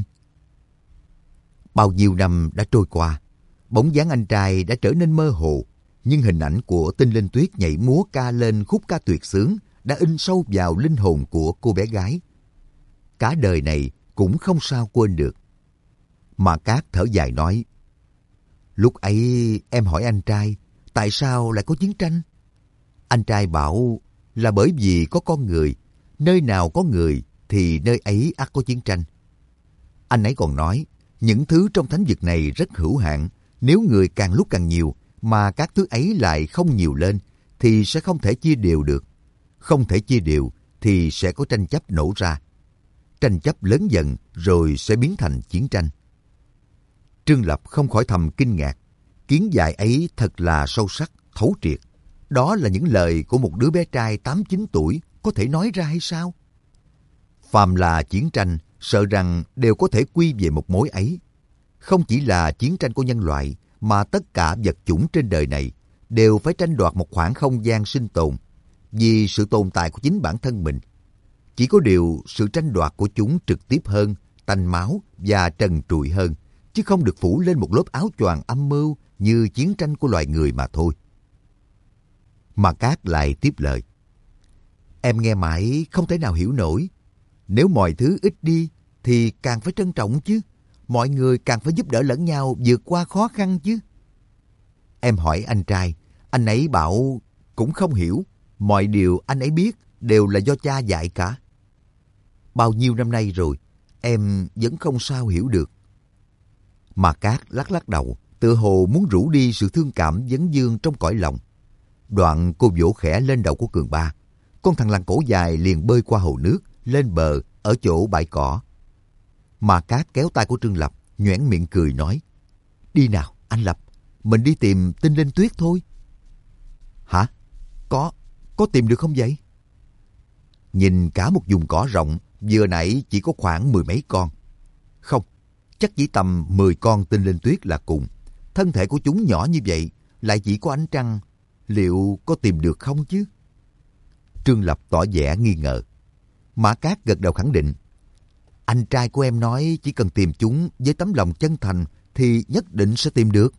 Bao nhiêu năm đã trôi qua, bóng dáng anh trai đã trở nên mơ hồ, nhưng hình ảnh của tinh linh tuyết nhảy múa ca lên khúc ca tuyệt xướng đã in sâu vào linh hồn của cô bé gái. Cả đời này cũng không sao quên được. Mà Cát thở dài nói, lúc ấy em hỏi anh trai, tại sao lại có chiến tranh? Anh trai bảo là bởi vì có con người, nơi nào có người thì nơi ấy ắt có chiến tranh. Anh ấy còn nói, những thứ trong thánh vực này rất hữu hạn, nếu người càng lúc càng nhiều mà các thứ ấy lại không nhiều lên thì sẽ không thể chia đều được. Không thể chia đều thì sẽ có tranh chấp nổ ra. Tranh chấp lớn dần rồi sẽ biến thành chiến tranh. Trương Lập không khỏi thầm kinh ngạc. Kiến giải ấy thật là sâu sắc, thấu triệt. Đó là những lời của một đứa bé trai tám chín tuổi có thể nói ra hay sao? Phàm là chiến tranh, sợ rằng đều có thể quy về một mối ấy. Không chỉ là chiến tranh của nhân loại, mà tất cả vật chủng trên đời này đều phải tranh đoạt một khoảng không gian sinh tồn vì sự tồn tại của chính bản thân mình. Chỉ có điều sự tranh đoạt của chúng trực tiếp hơn, tanh máu và trần trụi hơn, chứ không được phủ lên một lớp áo choàng âm mưu như chiến tranh của loài người mà thôi. Mà Cát lại tiếp lời. Em nghe mãi không thể nào hiểu nổi. Nếu mọi thứ ít đi thì càng phải trân trọng chứ. Mọi người càng phải giúp đỡ lẫn nhau vượt qua khó khăn chứ. Em hỏi anh trai, anh ấy bảo cũng không hiểu. Mọi điều anh ấy biết đều là do cha dạy cả. Bao nhiêu năm nay rồi, em vẫn không sao hiểu được. Mà Cát lắc lắc đầu, tựa hồ muốn rũ đi sự thương cảm vấn vương trong cõi lòng. Đoạn cô vỗ khẽ lên đầu của Cường Ba. Con thằn lằn cổ dài liền bơi qua hồ nước, lên bờ ở chỗ bãi cỏ. Mà Cát kéo tay của Trương Lập, nhoẻn miệng cười nói, đi nào anh Lập, mình đi tìm tinh linh tuyết thôi. Hả? Có, có tìm được không vậy? Nhìn cả một vùng cỏ rộng, vừa nãy chỉ có khoảng mười mấy con. Không, chắc chỉ tầm mười con tinh linh tuyết là cùng. Thân thể của chúng nhỏ như vậy, lại chỉ có ánh trăng. Liệu có tìm được không chứ? Trương Lập tỏ vẻ nghi ngờ. Mã Cát gật đầu khẳng định. Anh trai của em nói chỉ cần tìm chúng với tấm lòng chân thành thì nhất định sẽ tìm được.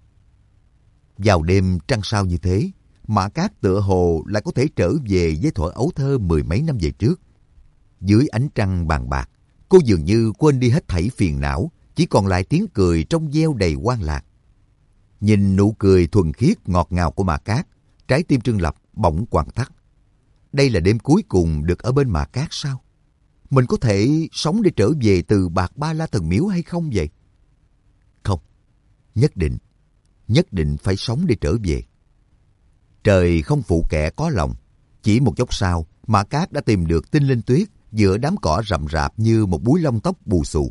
Vào đêm trăng sao như thế, Mã Cát tựa hồ lại có thể trở về với thuở ấu thơ mười mấy năm về trước. Dưới ánh trăng bàn bạc, cô dường như quên đi hết thảy phiền não, chỉ còn lại tiếng cười trong veo đầy hoang lạc. Nhìn nụ cười thuần khiết ngọt ngào của Mã Cát, trái tim Trương Lập bỗng quặn thắt. Đây là đêm cuối cùng được ở bên Mã Cát sao? Mình có thể sống để trở về từ Bạc Ba La Thần Miếu hay không vậy? Không, nhất định, nhất định phải sống để trở về. Trời không phụ kẻ có lòng. Chỉ một chốc sau, Mã Cát đã tìm được tinh linh tuyết giữa đám cỏ rậm rạp như một búi lông tóc bù xù.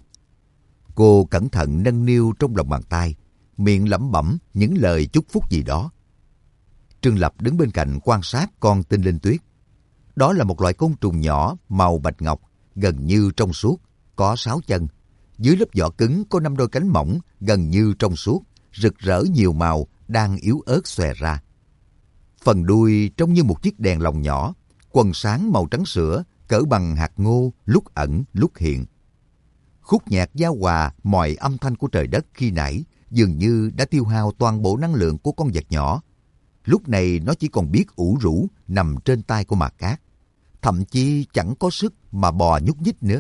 Cô cẩn thận nâng niu trong lòng bàn tay, miệng lẩm bẩm những lời chúc phúc gì đó. Trương Lập đứng bên cạnh quan sát con tinh linh tuyết. Đó là một loại côn trùng nhỏ màu bạch ngọc, gần như trong suốt, có sáu chân. Dưới lớp vỏ cứng có năm đôi cánh mỏng, gần như trong suốt, rực rỡ nhiều màu, đang yếu ớt xòe ra. Phần đuôi trông như một chiếc đèn lồng nhỏ, quần sáng màu trắng sữa, cỡ bằng hạt ngô, lúc ẩn lúc hiện. Khúc nhạc giao hòa mọi âm thanh của trời đất khi nãy dường như đã tiêu hao toàn bộ năng lượng của con vật nhỏ. Lúc này nó chỉ còn biết ủ rũ nằm trên tay của Mạc Cát, thậm chí chẳng có sức mà bò nhúc nhích nữa.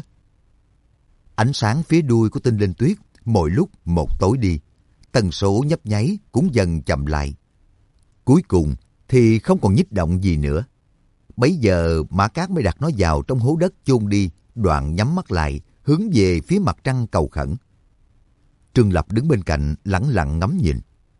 Ánh sáng phía đuôi của tinh linh tuyết mỗi lúc một tối đi, tần số nhấp nháy cũng dần chậm lại. Cuối cùng thì không còn nhích động gì nữa. Bấy giờ Mã Cát mới đặt nó vào trong hố đất chôn đi, đoạn nhắm mắt lại, hướng về phía mặt trăng cầu khẩn. Trương Lập đứng bên cạnh lẳng lặng ngắm nhìn.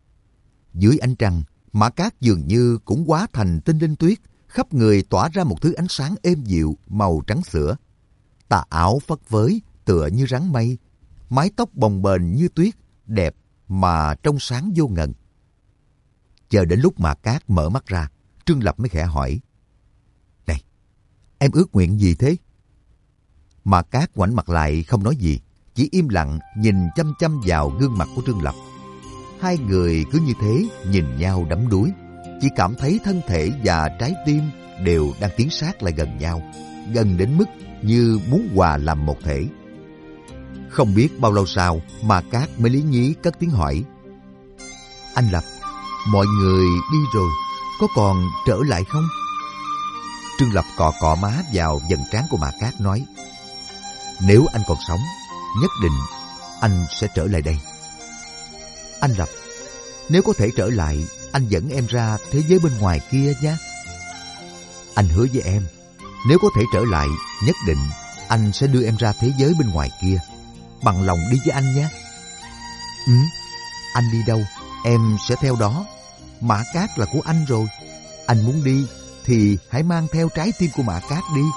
Dưới ánh trăng, Mã Cát dường như cũng hóa thành tinh linh tuyết, khắp người tỏa ra một thứ ánh sáng êm dịu màu trắng sữa. Tà áo phất phới tựa như rắn mây, mái tóc bồng bềnh như tuyết, đẹp mà trong sáng vô ngần. Chờ đến lúc Mã Cát mở mắt ra, Trương Lập mới khẽ hỏi, em ước nguyện gì thế? Mã Cát ngoảnh mặt lại không nói gì, chỉ im lặng nhìn chăm chăm vào gương mặt của Trương Lập. Hai người cứ như thế nhìn nhau đắm đuối, chỉ cảm thấy thân thể và trái tim đều đang tiến sát lại gần nhau, gần đến mức như muốn hòa làm một thể. Không biết bao lâu sau, Mã Cát mới lý nhí cất tiếng hỏi: Anh Lập, mọi người đi rồi, có còn trở lại không? Trương Lập cọ cọ má vào vầng trán của Mã Cát nói: Nếu anh còn sống, nhất định anh sẽ trở lại đây. Anh Lập, nếu có thể trở lại, anh dẫn em ra thế giới bên ngoài kia nhé. Anh hứa với em, nếu có thể trở lại, nhất định anh sẽ đưa em ra thế giới bên ngoài kia. Bằng lòng đi với anh nhé. Ừ, anh đi đâu, em sẽ theo đó. Mã Cát là của anh rồi. Anh muốn đi thì hãy mang theo trái tim của Mã Cát đi.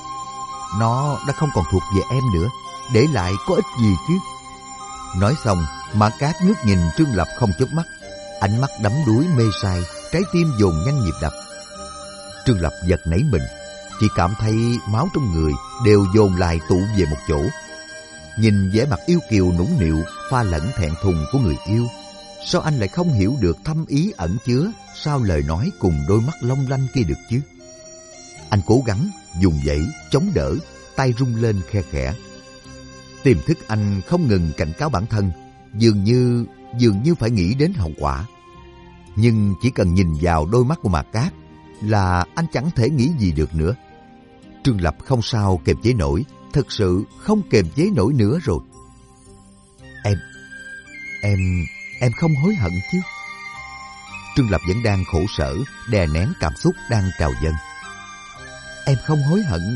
Nó đã không còn thuộc về em nữa, để lại có ích gì chứ. Nói xong, Mã Cát ngước nhìn Trương Lập không chớp mắt, ánh mắt đắm đuối mê say, trái tim dồn nhanh nhịp đập. Trương Lập giật nảy mình, chỉ cảm thấy máu trong người đều dồn lại tụ về một chỗ. Nhìn vẻ mặt yêu kiều nũng nịu, pha lẫn thẹn thùng của người yêu, sao anh lại không hiểu được thâm ý ẩn chứa sau lời nói cùng đôi mắt long lanh kia được chứ? Anh cố gắng dùng dãy chống đỡ, tay rung lên khe khẽ. Tiềm thức anh không ngừng cảnh cáo bản thân, dường như dường như phải nghĩ đến hậu quả. Nhưng chỉ cần nhìn vào đôi mắt của Mạc Cát là anh chẳng thể nghĩ gì được nữa. Trương Lập không sao kiềm chế nổi, thật sự không kiềm chế nổi nữa rồi. Em, em, em không hối hận chứ? Trương Lập vẫn đang khổ sở, đè nén cảm xúc đang trào dâng. Em không hối hận.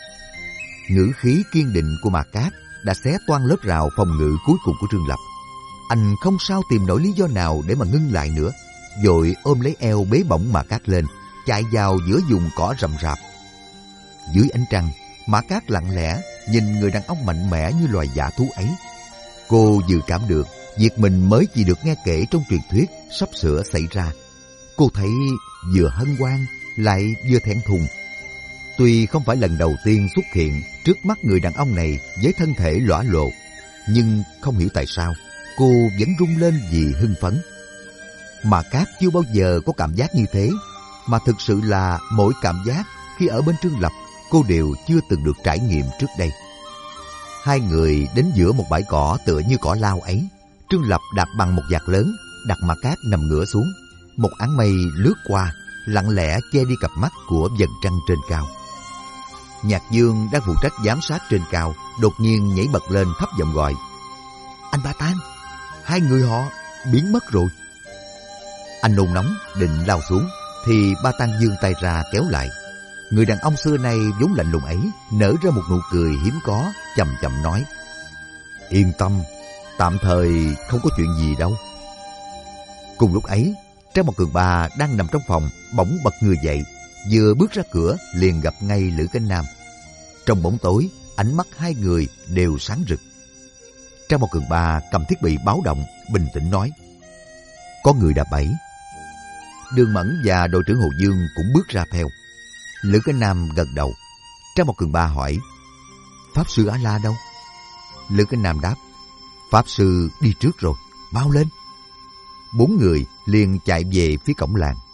Ngữ khí kiên định của Mạc Cát đã xé toang lớp rào phòng ngự cuối cùng của Trương Lập. Anh không sao tìm nổi lý do nào để mà ngưng lại nữa, vội ôm lấy eo bế bổng Mạc Cát lên, chạy vào giữa vùng cỏ rậm rạp. Dưới ánh trăng, Mã Cát lặng lẽ nhìn người đàn ông mạnh mẽ như loài dã thú ấy. Cô dự cảm được việc mình mới chỉ được nghe kể trong truyền thuyết sắp sửa xảy ra. Cô thấy vừa hân hoan lại vừa thẹn thùng. Tuy không phải lần đầu tiên xuất hiện trước mắt người đàn ông này với thân thể lõa lồ, nhưng không hiểu tại sao cô vẫn rung lên vì hưng phấn. Mã Cát chưa bao giờ có cảm giác như thế, mà thực sự là mỗi cảm giác khi ở bên Trương Lập cô đều chưa từng được trải nghiệm trước đây. Hai người đến giữa một bãi cỏ tựa như cỏ lao ấy. Trương Lập đạp bằng một vạt lớn, đặt Mã Cát nằm ngửa xuống. Một áng mây lướt qua, lặng lẽ che đi cặp mắt của vầng trăng trên cao. Nhạc Dương đang phụ trách giám sát trên cao, đột nhiên nhảy bật lên thấp giọng gọi: Anh Ba Tan, hai người họ biến mất rồi. Anh nôn nóng định lao xuống, thì Ba Tan giương tay ra kéo lại. Người đàn ông xưa nay vốn lạnh lùng ấy nở ra một nụ cười hiếm có, chậm chậm nói: Yên tâm, tạm thời không có chuyện gì đâu. Cùng lúc ấy, Trang Một Cường Ba đang nằm trong phòng bỗng bật người dậy, vừa bước ra cửa liền gặp ngay Lữ Cánh Nam. Trong bóng tối, ánh mắt hai người đều sáng rực. Trang Một Cường Ba cầm thiết bị báo động, bình tĩnh nói: Có người đã bẫy. Đường Mẫn và đội trưởng Hồ Dương cũng bước ra theo. Lữ Cánh Nam gật đầu. Trang Một Cường Ba hỏi: Pháp sư Á La đâu? Lữ Cánh Nam đáp: Pháp sư đi trước rồi, mau lên. Bốn người liền chạy về phía cổng làng.